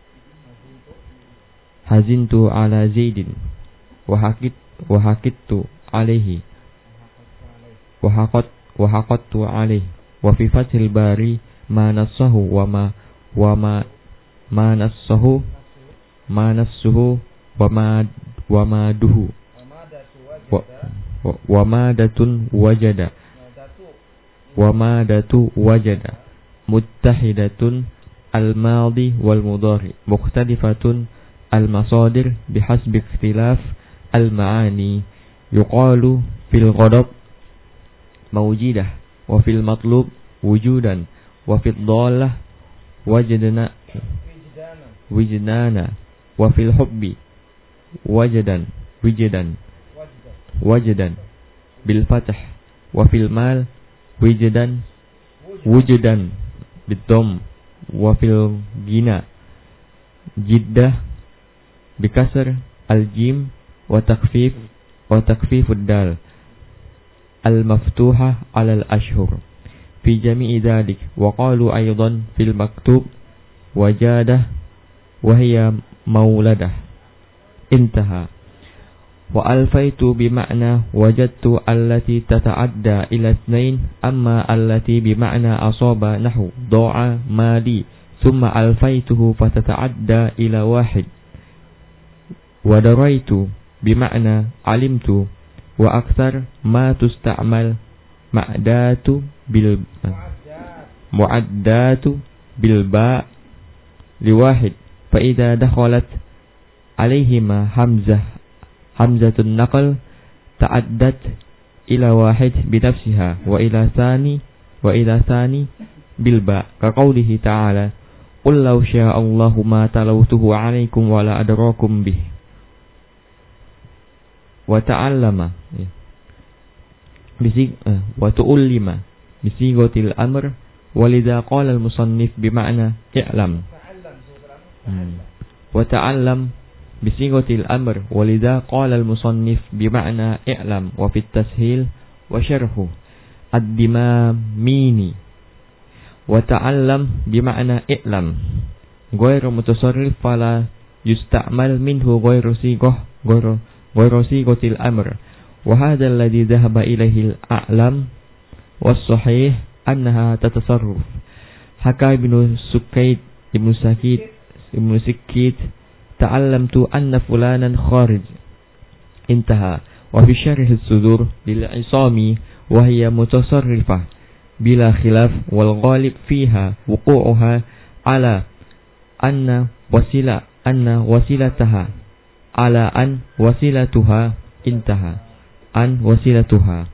hazintu ala zaidin wa hakit wa hakittu alaihi wa haqat wa haqattu alaihi wa fi fathil bari ma nassahu wa ma wa ma ma nassahu ma nassuhu wa ma wa ma duhu wa, wa, wa ma datun wajada wa ma datu wajada muttahidatun al-madi wal mudhari mukhtalifatun al-masadir bihasbi ikhtilaf al-ma'ani yuqalu fil ghadab mawjidah wa fil matlub wujudan wa fil dhalah wajadna wijdana wa fil hubbi wajadan wijadan wajadan bil fath wa fil mal wijadan wujudan bid-dhamm wa fil gina jiddah bikasr al-jim wa takfif wa takfifud dal al-maftuha 'ala al-ashhur fi jami'i dhalik wa qalu aydan fil maktub wajadah wa hiya mauladah intaha wa alfaitu bima'na wajadtu allati tata'adda ila ithnain amma allati bima'na asaba nahu do'a mali thumma alfaituhu fatata'adda ila wahid wa daraitu bima'na alimtu wa akthar ma tusta'mal ma'datu bil mu'addatu bil ba' liwahid fa idza dakhalat alaihima hamzah hamzatun naql ta'addat ila wahid binafsiha wa ila thani wa ila thani bil ba ka qoulihi ta'ala qul law syaa Allahu ma talawtuhu 'alaikum wa la adrakum bih wa ta'allama bisig uh, wa tu'allima bisigotil amr walidha qala al musannif bima'na i'lam hmm. wa ta'allam bisigotil amr walidha qala al musannif bima'na i'lam wa fit tashil wa syarhu ad-dimamini wa ta'allam bima'na i'lam ghairu mutasarrif fala yusta'mal minhu ghairu sighah ghairu ghairu sighatil amr wa hadha alladhi dhahaba ilayhi al-a'lam was-sahih annaha tatasarruf. Haka Ibnu Sukaid Ibnu Sakit Ibnu Sikit ta'allamtu anna fulanan kharij intaha. Wa fi syarh as-sudur lil Isami wa hiya mutasarrifah bila khilaf wal ghalib fiha wuqu'uha ala anna wasila anna wasilataha ala an wasilatuha intaha an wasilatuha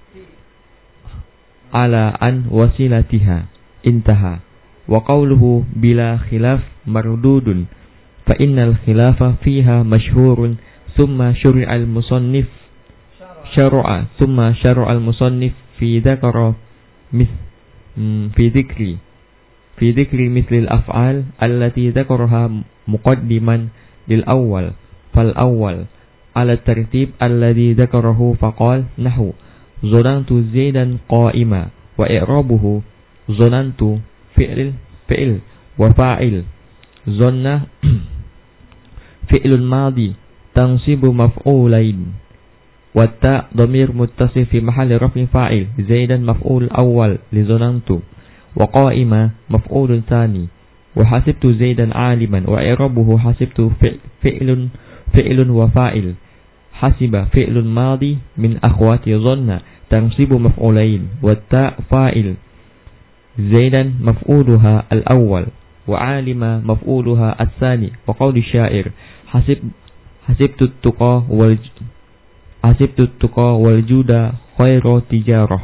ala an wasilatiha intaha. Wa qawluhu bila khilaf mardudun fa innal khilafa fiha mashhurun thumma syuri'a al-musannif syar'a thumma syar'a al-musannif fi dzakara mis fi dzikri fi dzikri misli al-af'al allati dzakaraha muqaddiman lil awwal fal awwal ala tartib alladhi dzakarahu faqal nahu zanantu zaidan qa'ima wa i'rabuhu zanantu fi'l fi'l wa fa'il zanna fi'lun madi tansibu maf'ulain wa ta dhamir muttasil fi mahalli raf'in fa'il zaidan maf'ul awwal li zanantu wa qa'ima maf'ulun thani wa hasibtu zaidan aliman wa i'rabuhu hasibtu fi'lun fi'lun wa fa'il hasiba fi'lun madi min akhwati zanna tansibu maf'ulain wa ta fa'il zaidan maf'uluha al-awwal wa 'alima maf'uluha ats-tsani wa qawli syair hasib hasibtu tuqa wal hasibtu tuqa wal juda khairu tijarah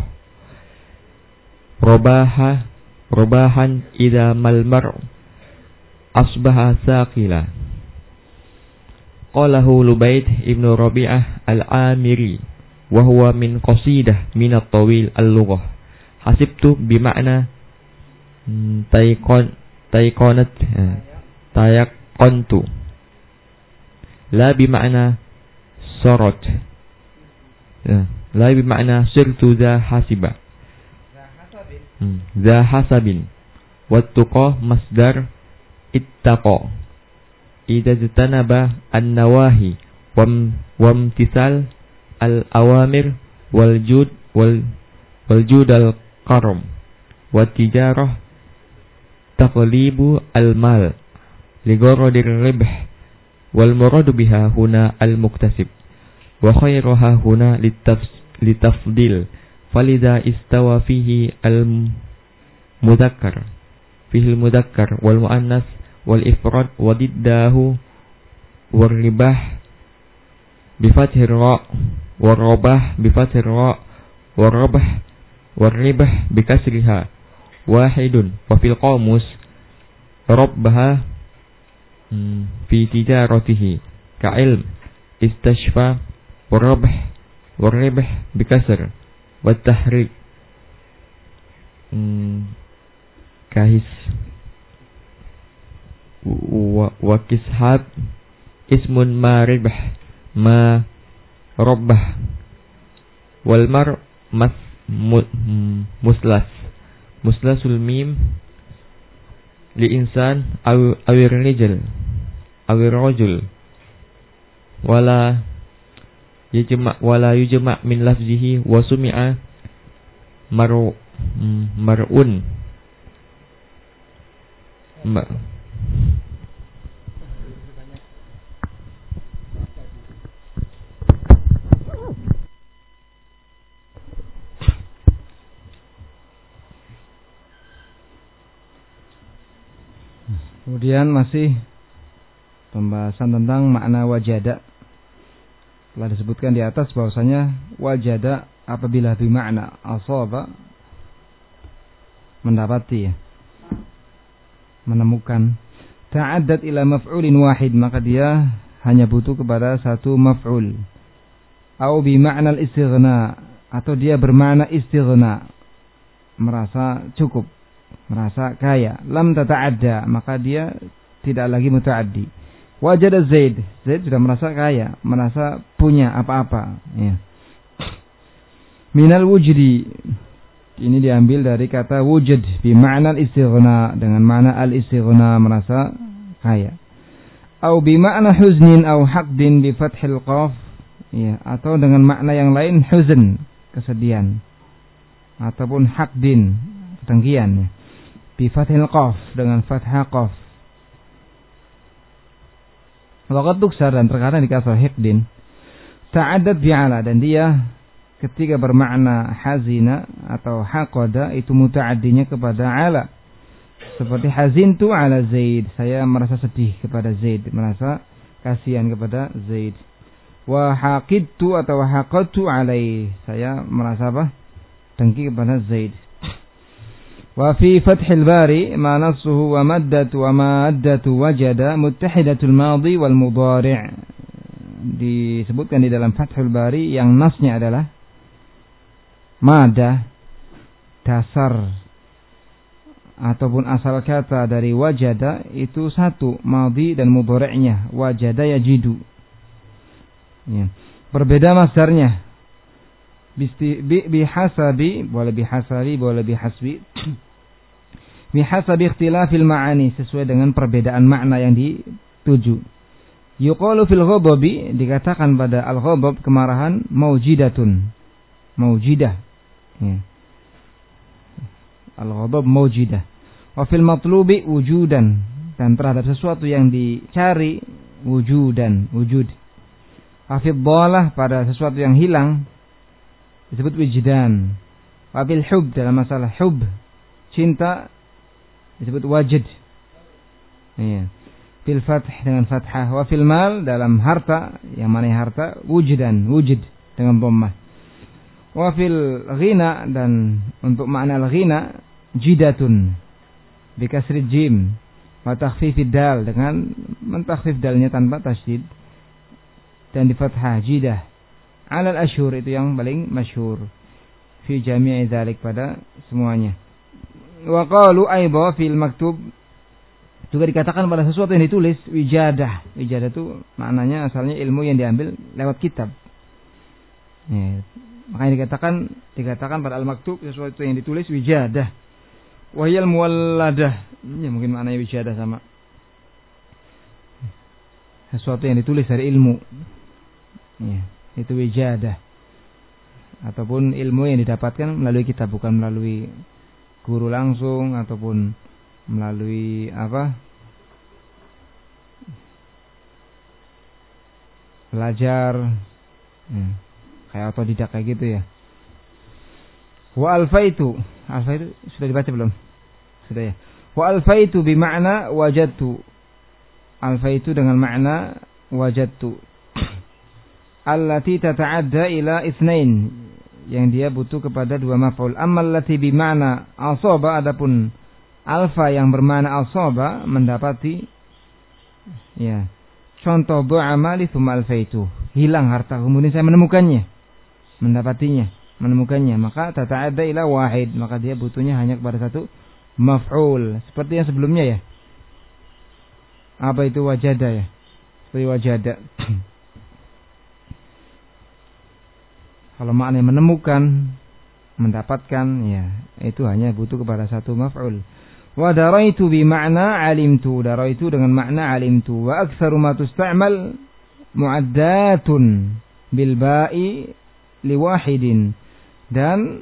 rabaha rabahan idza mal mar'u asbaha saqila. Qalahu Lubayd ibnu Rabi'ah al-Amiri wa huwa min qasidah min at-tawil al-lughah. Hasibtu bima'na tayqon tayqonat tayaqantu la bima'na sarat la bima'na sirtu za hasiba za hasabin wattuqa masdar ittaqa idza tanaba an-nawahi wam wamtisal al-awamir wal jud wal wal jud al-karam wa tijarah taqlibu al-mal li gharadir ribh wal muradu biha huna al-muktasib wa khairuha huna litafdil falidha istawa fihi al-mudzakkar fihi al-mudzakkar wal muannas wal ifrad wa diddahu war ribah bi fathir ra war rabah bi fathir ra war rabah war ribah bi kasriha wahidun wa fil qamus rabbaha fi tijaratihi ka ilm istashfa war rabah war ribah bi kasr wa tahrik kahis wa, wa kishab ismun ma ribah ma rabbah wal mar mas mu, muslas muslasul mim li insan aw awir rijal awir rajul wala yajma wala yujma min lafzihi wa sumi'a maru mar'un ma Kemudian masih pembahasan tentang makna wajada. Telah disebutkan di atas bahwasanya wajada apabila bermakna asaba mendapati, menemukan, ta'addad ila maf'ulin wahid, maka dia hanya butuh kepada satu maf'ul. Atau bima'na al-istighna, atau dia bermakna istighna, merasa cukup, merasa kaya. Lam tata'adda, maka dia tidak lagi muta'addi. Wajada Zaid, Zaid sudah merasa kaya, merasa punya apa-apa, ya. Minal wujdi, ini diambil dari kata wujud bima'na al-istighna, dengan makna al-istighna, merasa kaya. Au bima'na huznin au haqdin bi fathil qaf, ya, atau dengan makna yang lain huzn, kesedihan, ataupun haqdin, kedengkian, ya. Bi fathil qaf, dengan fathah qaf. Waqad tuksar, dan terkadang dikasar haqdin. Ta'addad bi'ala, dan dia ketika bermakna hazina atau haqada itu muta'addinya kepada ala. Seperti hazintu ala Zaid, saya merasa sedih kepada Zaid, merasa kasihan kepada Zaid. Wa haqidtu atau haqadtu alai, saya merasa apa? Dengki kepada Zaid. Wa fi fathil bari ma nassuhu wa maddatu wa maddatu wajada muttahidatul madhi wal mudhari'. Disebutkan di dalam Fathul Bari yang nasnya adalah madah, dasar ataupun asal kata dari wajada itu satu, madhi dan mudhari'nya, wajada yajidu, ya. Berbeda masdarnya, bihasabi, boleh bihasabi, boleh bihasbi, bihasabi ikhtilafil ma'ani, sesuai dengan perbedaan makna yang dituju. Yuqalu fil ghadabi, dikatakan pada al-ghadab, kemarahan, maujidatun, maujidah, ya. Al-ghadab maujidah. Wa fil matlubi wujudan, dan terhadap sesuatu yang dicari wujudan, wujud. Wa fil dhalah, pada sesuatu yang hilang disebut wijdan. Wa fil hub, dalam masalah hub, cinta, disebut wajid. Iya. Fil fath, dengan fathah. Wa fil mal, dalam harta, yang mana harta, wujdan, wujud, dengan dhammah. Wa fil ghina, dan untuk makna al-ghina jidatun bi kasri jim wa takhfifid dal, dengan mentakhfif dalnya tanpa tasydid dan di fathah jidah. Alal asyhur, itu yang paling masyhur fi jami'i dzalik, pada semuanya. Wa qalu aidha fil maktub, juga dikatakan pada sesuatu yang ditulis wijadah. Wijadah itu maknanya asalnya ilmu yang diambil lewat kitab, ya. Makanya dikatakan dikatakan pada al-maktub, sesuatu yang ditulis wijadah. Wahyal muwalladah, ya, mungkin maknanya wijadah sama. Sesuatu yang ditulis dari ilmu, ya, itu wijadah. Ataupun ilmu yang didapatkan melalui kitab, bukan melalui guru langsung ataupun melalui apa? Belajar, ya. Kayak otodidak kayak gitu, ya. Wa alfaitu, alfaitu sudah dibaca belum? Sudah, ya. Wa alfaitu bimakna wajadtu. Alfaitu dengan makna wajadtu. Allati tata'adda ila itsnain, yang dia butuh kepada dua maf'ul. Amma allati bimakna asaba, adapun alfa yang bermakna asaba, mendapati, ya. Contoh du'amali tsumma alfaitu, hilang harta kemudian saya menemukannya, mendapatinya, menemukannya, maka tata'adda ila wahid, maka dia butuhnya hanya kepada satu maf'ul, seperti yang sebelumnya, ya. Apa itu wajada, ya? Seperti wajada. Kalau maknanya menemukan, mendapatkan, ya, itu hanya butuh kepada satu maf'ul. Wa daraitu bi makna alimtu, daraitu dengan makna alimtu. Wa aktsaru ma tusta'mal mu'addatun bil ba'i liwahidin, dan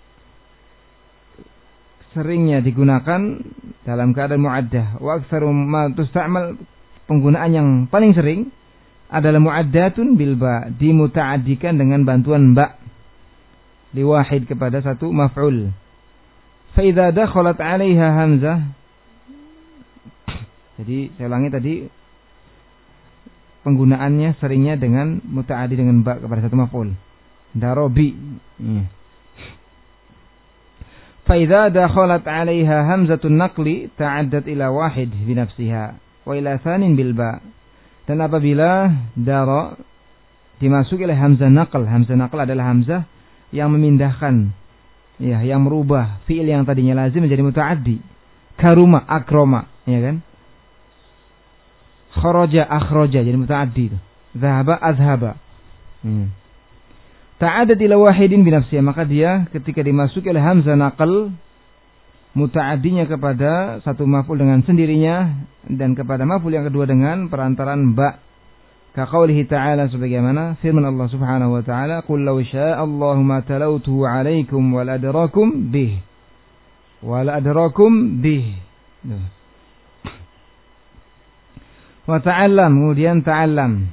seringnya digunakan dalam keadaan mu'addah. Wa aktsaru ma tusta'mal, penggunaan yang paling sering adalah mu'addatun bil ba, dimuta'addikan dengan bantuan ba liwahid, kepada satu maf'ul. Fa idza dakhalat 'alaiha hamzah, jadi saya ulangi tadi, penggunaannya seringnya dengan muta'addi dengan ba kepada satu maf'ul. Darobi. Ya. Fa idza dakhalat 'alaiha hamzatun naqli ta'addat ila wahid bi nafsiha wa ila tsanin bil ba. Dan apabila dara dimasuki oleh hamzah naql, hamzah naql adalah hamzah yang memindahkan, ya, yang merubah fi'il yang tadinya lazim menjadi muta'addi. Karuma, akroma, ya kan? Kharaja, akhraja, jadi muta'addi itu. Zahaba, azhaba. Hmm. Ta'adad ila wahidin binafsiyah, maka dia ketika dimasuki oleh hamzah naql muta'addinya kepada satu maf'ul dengan sendirinya dan kepada maf'ul yang kedua dengan perantaraan ba. Ka qaulihi ta'ala, sebagaimana firman Allah Subhanahu wa ta'ala, qul law syaa Allahu ma talawtuhu 'alaikum wal adrakum bih. Wal adrakum bih. Wa ta'allam, kemudian ta'allam.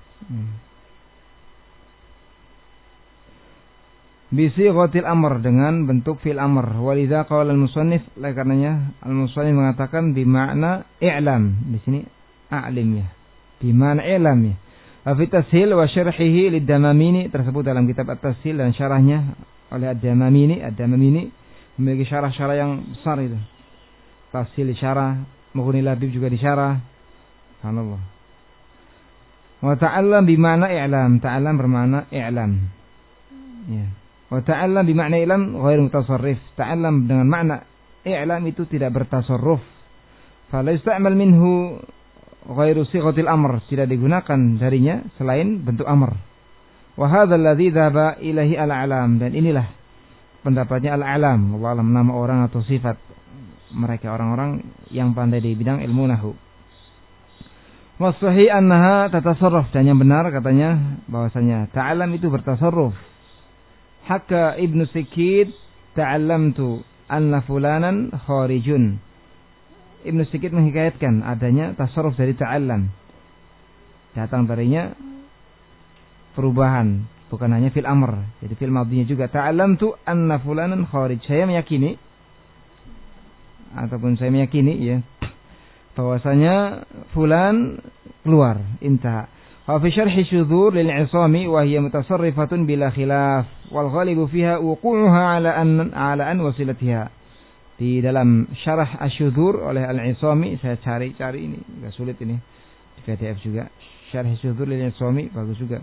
Bisighatil amr, dengan bentuk fi'il amr. Walidza qala al-musannif, oleh karenanya al-musannif mengatakan bimakna i'lam. Di sini a'lim ya. Bimakna i'lam ya. Wa fi tashil wa syarhihi lid-Damamini, tersebut dalam kitab at-tashil dan syarahnya oleh ad-Damamini. Ad-Damamini memiliki syarah-syarah yang besar itu. Tashil syarah, Mughni Labib juga disyarah. Subhanallah. Wa ta'allam bimakna i'lam. Ta'allam bermakna i'lam. Ya. Wa ta'allam bimakna i'lam ghair mutasarrif. Ta'allam dengan makna i'lam itu tidak bertasarruf. Fala yusta'mal minhu ghairu sighatil amr, tidak digunakan darinya selain bentuk amr. Wa hadzal ladzi dzaba ilahi al-a'lam, dan inilah pendapatnya al-a'lam, wallahu alam, nama orang atau sifat mereka orang-orang yang pandai di bidang ilmu nahwu. Wa sahih annaha tatasarraf, dan yang benar katanya bahwasanya ta'allam itu bertasarruf. Haka Ibnu Sikit ta'allamtu anna fulanan kharijun. Ibnu Sikit menghikayatkan adanya tasarruf dari ta'allam. Datang darinya perubahan, bukan hanya fil amr. Jadi fil madhinya juga. Ta'allamtu anna fulanan kharij. Saya meyakini ataupun saya meyakini ya bahwasanya fulan keluar. Intaha. Wa fi syarhi syudzur lil 'isami wa hiya mutasarrifatun bila khilaf wal ghalibu fiha wuqu'uha 'ala an 'ala an wasilatiha. Di dalam syarah asy-syudzur oleh al-'Isami, saya cari-cari ini, enggak sulit ini. Di P D F juga. Syarh asy-syudzur lil 'Isami bagus juga.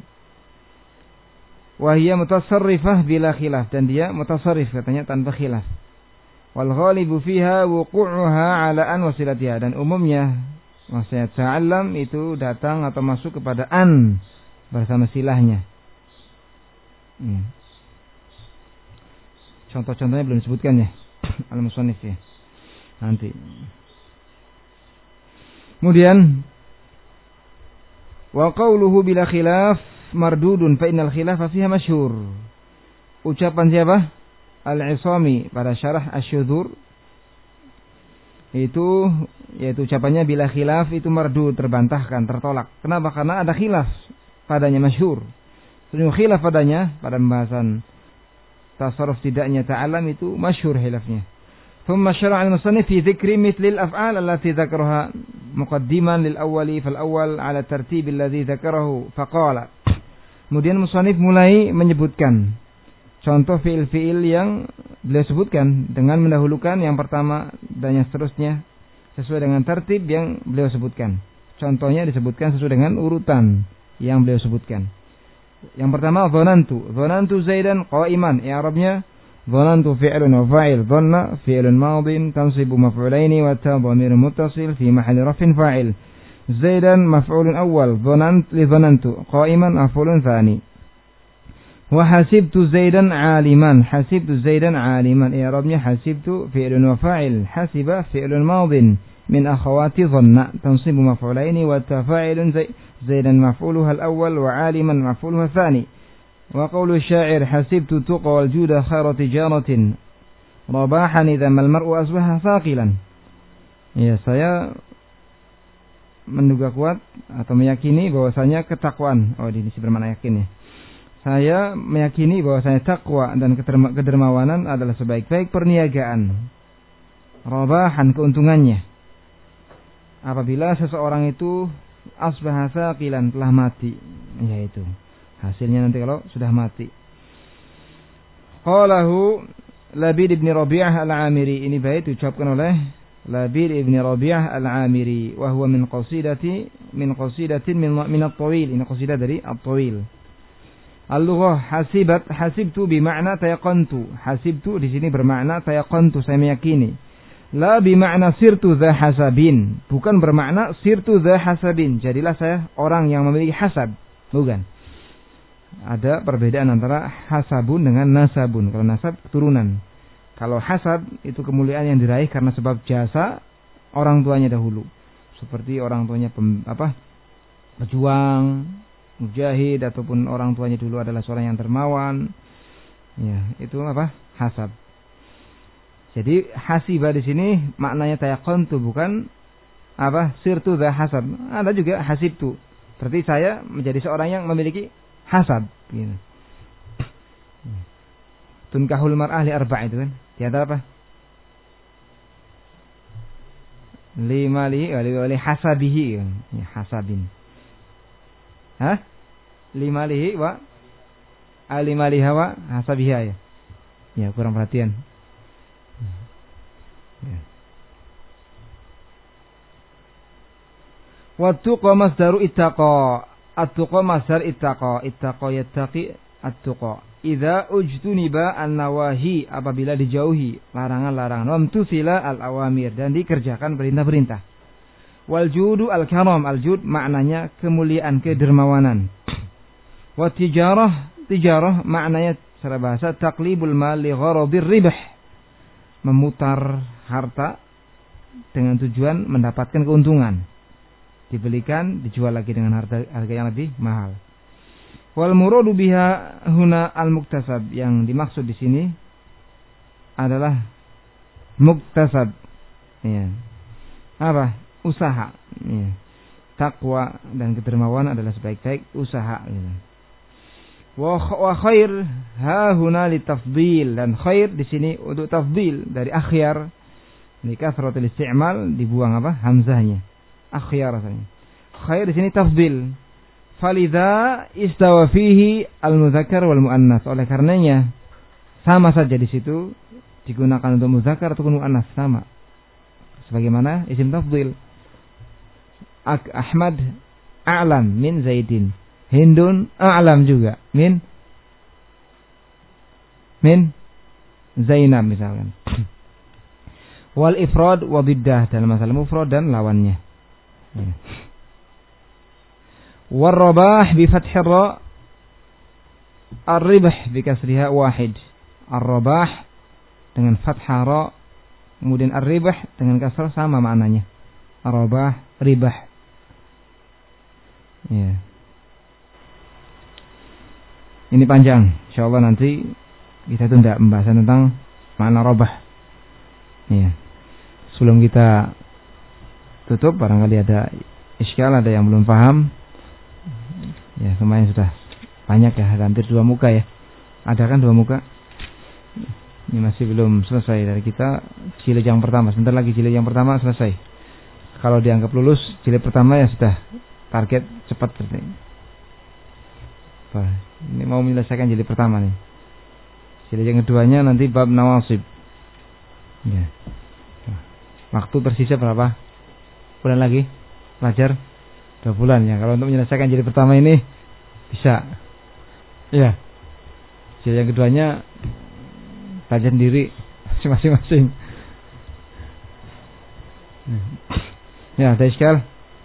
Wa hiya mutasarrifah bila khilaf, dan dia mutasarrif katanya tanpa khilaf. Wal ghalibu fiha wuqu'uha 'ala an wasilatiha, dan umumnya maksudnya ta'allam itu datang atau masuk kepada an bersama silahnya. Hmm. Contoh-contohnya belum disebutkan ya al-musannif ya. Nanti. Kemudian wa qawluhu bila khilaf mardudun fa innal khilafa fiha masyhur. Ucapan siapa? Al-'Isami pada syarah asy-syudzur itu, yaitu ucapannya bila khilaf itu mardud, terbantahkan, tertolak. Kenapa? Karena ada khilaf padanya, masyhur. Sungguh khilaf padanya pada pembahasan tasarruf tidaknya ta'allam itu masyhur khilafnya. Thumma syara'a al-musannif fi dzikri mithlil af'al allati dzakaraha muqaddiman lil awwali fal awwal 'ala tartib alladhi dzakarahu faqala. Kemudian musannif mulai menyebutkan contoh fiil-fiil yang beliau sebutkan dengan mendahulukan yang pertama dan yang seterusnya sesuai dengan tertib yang beliau sebutkan. Contohnya disebutkan sesuai dengan urutan yang beliau sebutkan. Yang pertama dhanantu, dhanantu Zaidan qa'iman. I'rabnya dhanantu fi'lun wa fa'il. Dhanna fi'lun madin tansibu maf'ulaini wa ta dhamir muttasil fi mahalli raf'in fa'il. Zaidan maf'ulun awwal, dhanant li dhanantu qa'iman maf'ulun thani. Wa hasibtu Zaidan 'aliman, hasibtu Zaidan 'aliman. I'rabnya hasibtu fi'lun wa fa'il, hasiba fi'lun madin min akhawati dhanna tansibu maf'ulaini wa tafa'ilun Zaidan maf'uluha al-awwal wa 'aliman maf'uluha tsani. Wa qawlu sya'ir hasibtu tuqa wal juda khairu tijaratin rabahan idza mal mar'u asbaha thaqilan. Ya, saya menduga kuat atau meyakini bahwasanya ketakwaan, oh ini bermakna yakin ya. Saya meyakini bahwasanya takwa dan kedermawanan adalah sebaik-baik perniagaan. Rabahan, keuntungannya. Apabila seseorang itu asbaha thaqilan, telah mati, yaitu hasilnya nanti kalau sudah mati. Qalahu Labid ibn Rabi'ah al-Amiri. Ini bait diucapkan oleh Labid ibn Rabi'ah al-Amiri, wa huwa min qasidati min qasidatin min min at-tawil. Ini qasidah dari at-tawil. Al-lughah hasibat, hasibtu bermakna tayaqantu. Hasibtu di sini bermakna tayaqantu, saya meyakini. La bermakna sirtu dha hasabin, bukan bermakna sirtu dha hasabin, jadilah saya orang yang memiliki hasab, bukan. Ada perbedaan antara hasabun dengan nasabun. Kalau nasab keturunan, Kalau hasad itu kemuliaan yang diraih karena sebab jasa orang tuanya dahulu. Seperti orang tuanya pem, apa? pejuang, mujahid, ataupun orang tuanya dulu adalah seorang yang dermawan. Ya, itu apa? Hasad. Jadi hasiba di sini maknanya tayaqantu, bukan apa? Sirtu dha hasad. Ada juga hasibtu. Berarti saya menjadi seorang yang memiliki hasad. Gitu. Tunkahul mar'ah li arba' itu kan. Di antara apa? Lima li li hasabihi. Ya, hasabin. Hah? Lima lihi wa alima liha wa hasabiha ya. Ya, kurang perhatian. Ya. Wa tuqa masdaru ittaqa. At-tuqa masdar ittaqa. Ittaqa yattaqi at-tuqa. Idza ujtuniba an-nawahi, apabila dijauhi larangan-larangan, wa mtusila al-awamir, dan dikerjakan perintah-perintah. Wal judu al-karam, al-jud maknanya kemuliaan, kedermawanan. Wa tijarah, tijarah maknanya secara bahasa taqlibul mal li gharadir ribh, memutar harta dengan tujuan mendapatkan keuntungan. Dibelikan, dijual lagi dengan harga harga yang lebih mahal. Wal muradu biha huna al-muktasab, yang dimaksud di sini adalah muktasab. Ya. Apa? Usaha. Ya. Takwa dan kedermawanan adalah sebaik-baik usaha. Ya. Wa khair ha huna li tafdil, dan khair di sini untuk tafdil dari akhyar. Ini kasratul isti'mal, dibuang apa? Hamzahnya. Akhyar rasanya. Khair di sini tafdil. Falidha istawa fihi al-mudzakkar wal muannas. Oleh karenanya sama saja di situ digunakan untuk mudzakkar ataupun muannas, sama. Sebagaimana isim tafdil. Ahmad a'lam min Zaidin. Hindun a'lam juga min min Zainab misalkan. Wal ifrad wa biddah, dalam masalah mufrad dan lawannya. Ya. War-rabah bi fathir ra, ar-ribh bi kasriha wahid. Ar-rabah dengan fathah ra, kemudian ar-ribh dengan kasrah, sama maknanya. Ar-rabah, ribah. Ya. Ini panjang, insyaallah nanti kita tunda pembahasan tentang makna rabah. Ya. Sebelum kita tutup, barangkali ada iskal, ada yang belum paham. Ya, semuanya sudah banyak ya, hampir dua muka ya. Ada kan dua muka? Ini masih belum selesai dari kita jilid yang pertama. Sebentar lagi jilid yang pertama selesai. Kalau dianggap lulus jilid pertama ya sudah target cepat seperti ini. Ini mau menyelesaikan jilid pertama nih. Jilid yang keduanya nanti bab nawasib. Ya. Waktu tersisa berapa bulan lagi? Belajar dua bulan ya. Kalau untuk menyelesaikan jilid pertama ini bisa. Ya. Jilid yang keduanya belajar sendiri masing-masing. Ya, ada iskal?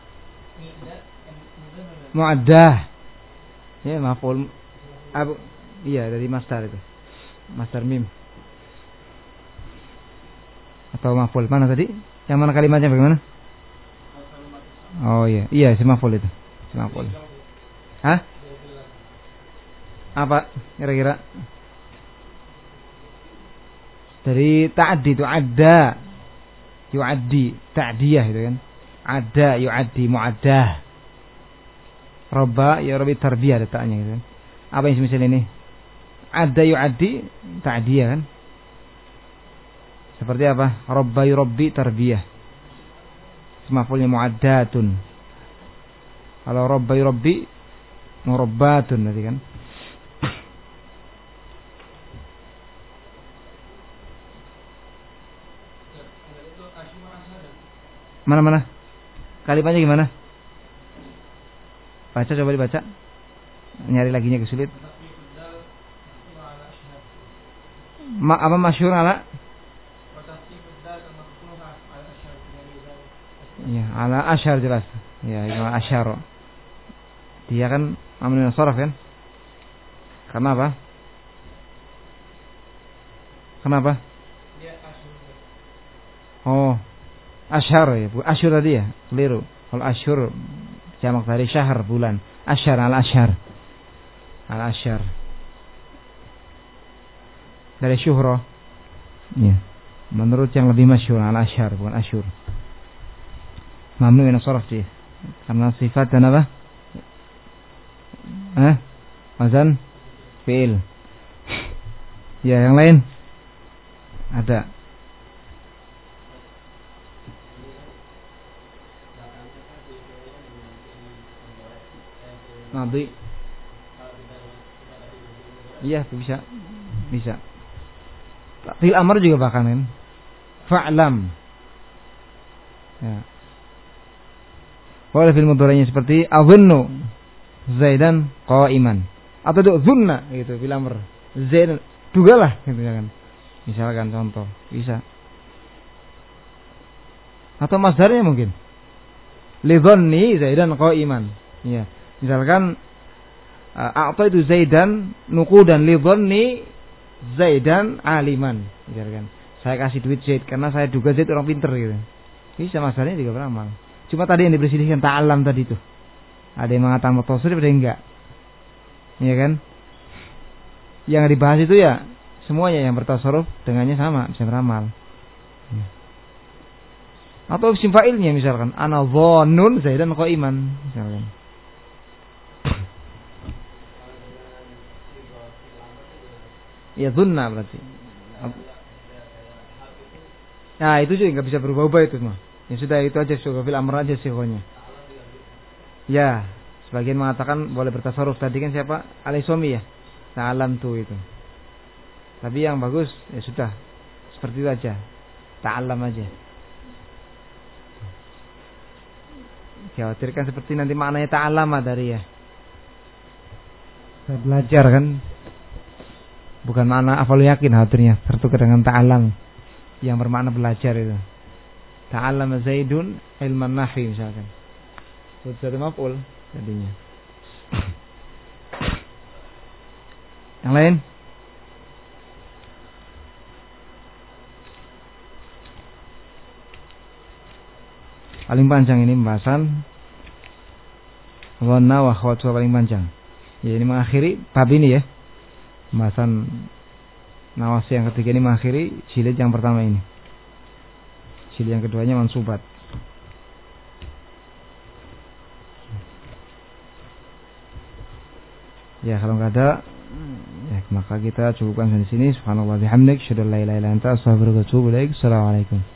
Mu'addah. Ya, maf'ul abu. Iya, dari masdar itu. Masdar mim. Atau maf'ul mana tadi? Yang mana kalimatnya bagaimana? Oh iya, iya semaful itu. Semaful. Hah? Apa kira-kira? Dari ta'addi itu ada. Yu'addi, ta'diyah itu kan. Ada, yu'addi, mu'addah. Rabba, ya rabbi tarbiyah letaknya gitu kan. Apa yang semisal ini? Ada yu'addi, ta'diyah kan. Seperti apa? Rabba yurabbi tarbiyah. Semafulnya mu'addatun. Kalau rabba yurabbi murabbatun nanti kan. Mana-mana? Kalimatnya gimana? Baca, coba dibaca. Nyari laginya kesulit. Ma apa masyhur ala? Ya, ala asyar jelas. Ya, ala asyar. Dia kan amrun sharaf kan? Karena apa? Kenapa? Oh, asyhar ya, bu asyur tadi ya, keliru. Kalau asyur jamak dari syahr bulan, asyhar al asyhar. Al asyhar. Dari syuhra. Ya. Menurut yang lebih masyhur al asyhar bukan asyur. Mamnu min as-sarf dia. Karena sifat dan apa? Eh? Wazan fi'il. Ya, yang lain? Ada. Madi. Iya, bisa. Bisa. Fil amr juga bahkan kan. Fa'lam. Ya. Wala fil mudhari'nya seperti adhunnu Zaidan qa'iman. Atau do dzunna gitu fil amr. Zaidan dugalah gitu kan. Misalkan contoh, bisa. Atau masdarnya mungkin. Li dhanni Zaidan qa'iman. Ya. Misalkan a'taitu Zaidan nuqudan li dhanni Zaidan aliman. Misalkan saya kasih duit Zaid karena saya duga Zaid orang pinter gitu. Bisa masdarnya juga beramal. Cuma tadi yang diperselisihkan ta'alam tadi itu. Ada yang mengatakan mutasarrif, ada yang enggak. Iya kan? Yang dibahas itu ya semuanya yang bertasarruf dengannya sama, bisa beramal. Ya. Atau isim fa'ilnya misalkan ana dhannun Zaidan qa'iman misalkan. Ya dhunna berarti. Nah, itu juga enggak bisa berubah-ubah itu mah. Ya sudah itu aja sudah fil amr aja sihnya. Ya, sebagian mengatakan boleh bertasarruf tadi kan siapa? Al-Isomi ya. Ta'alam tuh itu. Tapi yang bagus ya sudah seperti itu aja. Ta'alam aja. Khawatirkan seperti nanti maknanya ta'alama dari ya. Saya belajar kan. Bukan makna afal yakin khawatirnya tertukar dengan ta'alam yang bermakna belajar itu. Ta'allama Zaidun ilman nahwi misalkan. Jadi maf'ul jadinya. Yang lain? Paling panjang ini pembahasan dhanna wa akhwatuha paling panjang. Ya ini mengakhiri bab ini ya. Pembahasan Nawasi yang ketiga ini mengakhiri jilid yang pertama ini. Jilid yang keduanya mansubat. Ya kalau nggak ada, ya maka kita cukupkan di sini. Subhanallah bihamdik, syadallah ilaha illa anta, astaghfiruka wa atubu ilaik. Assalamualaikum.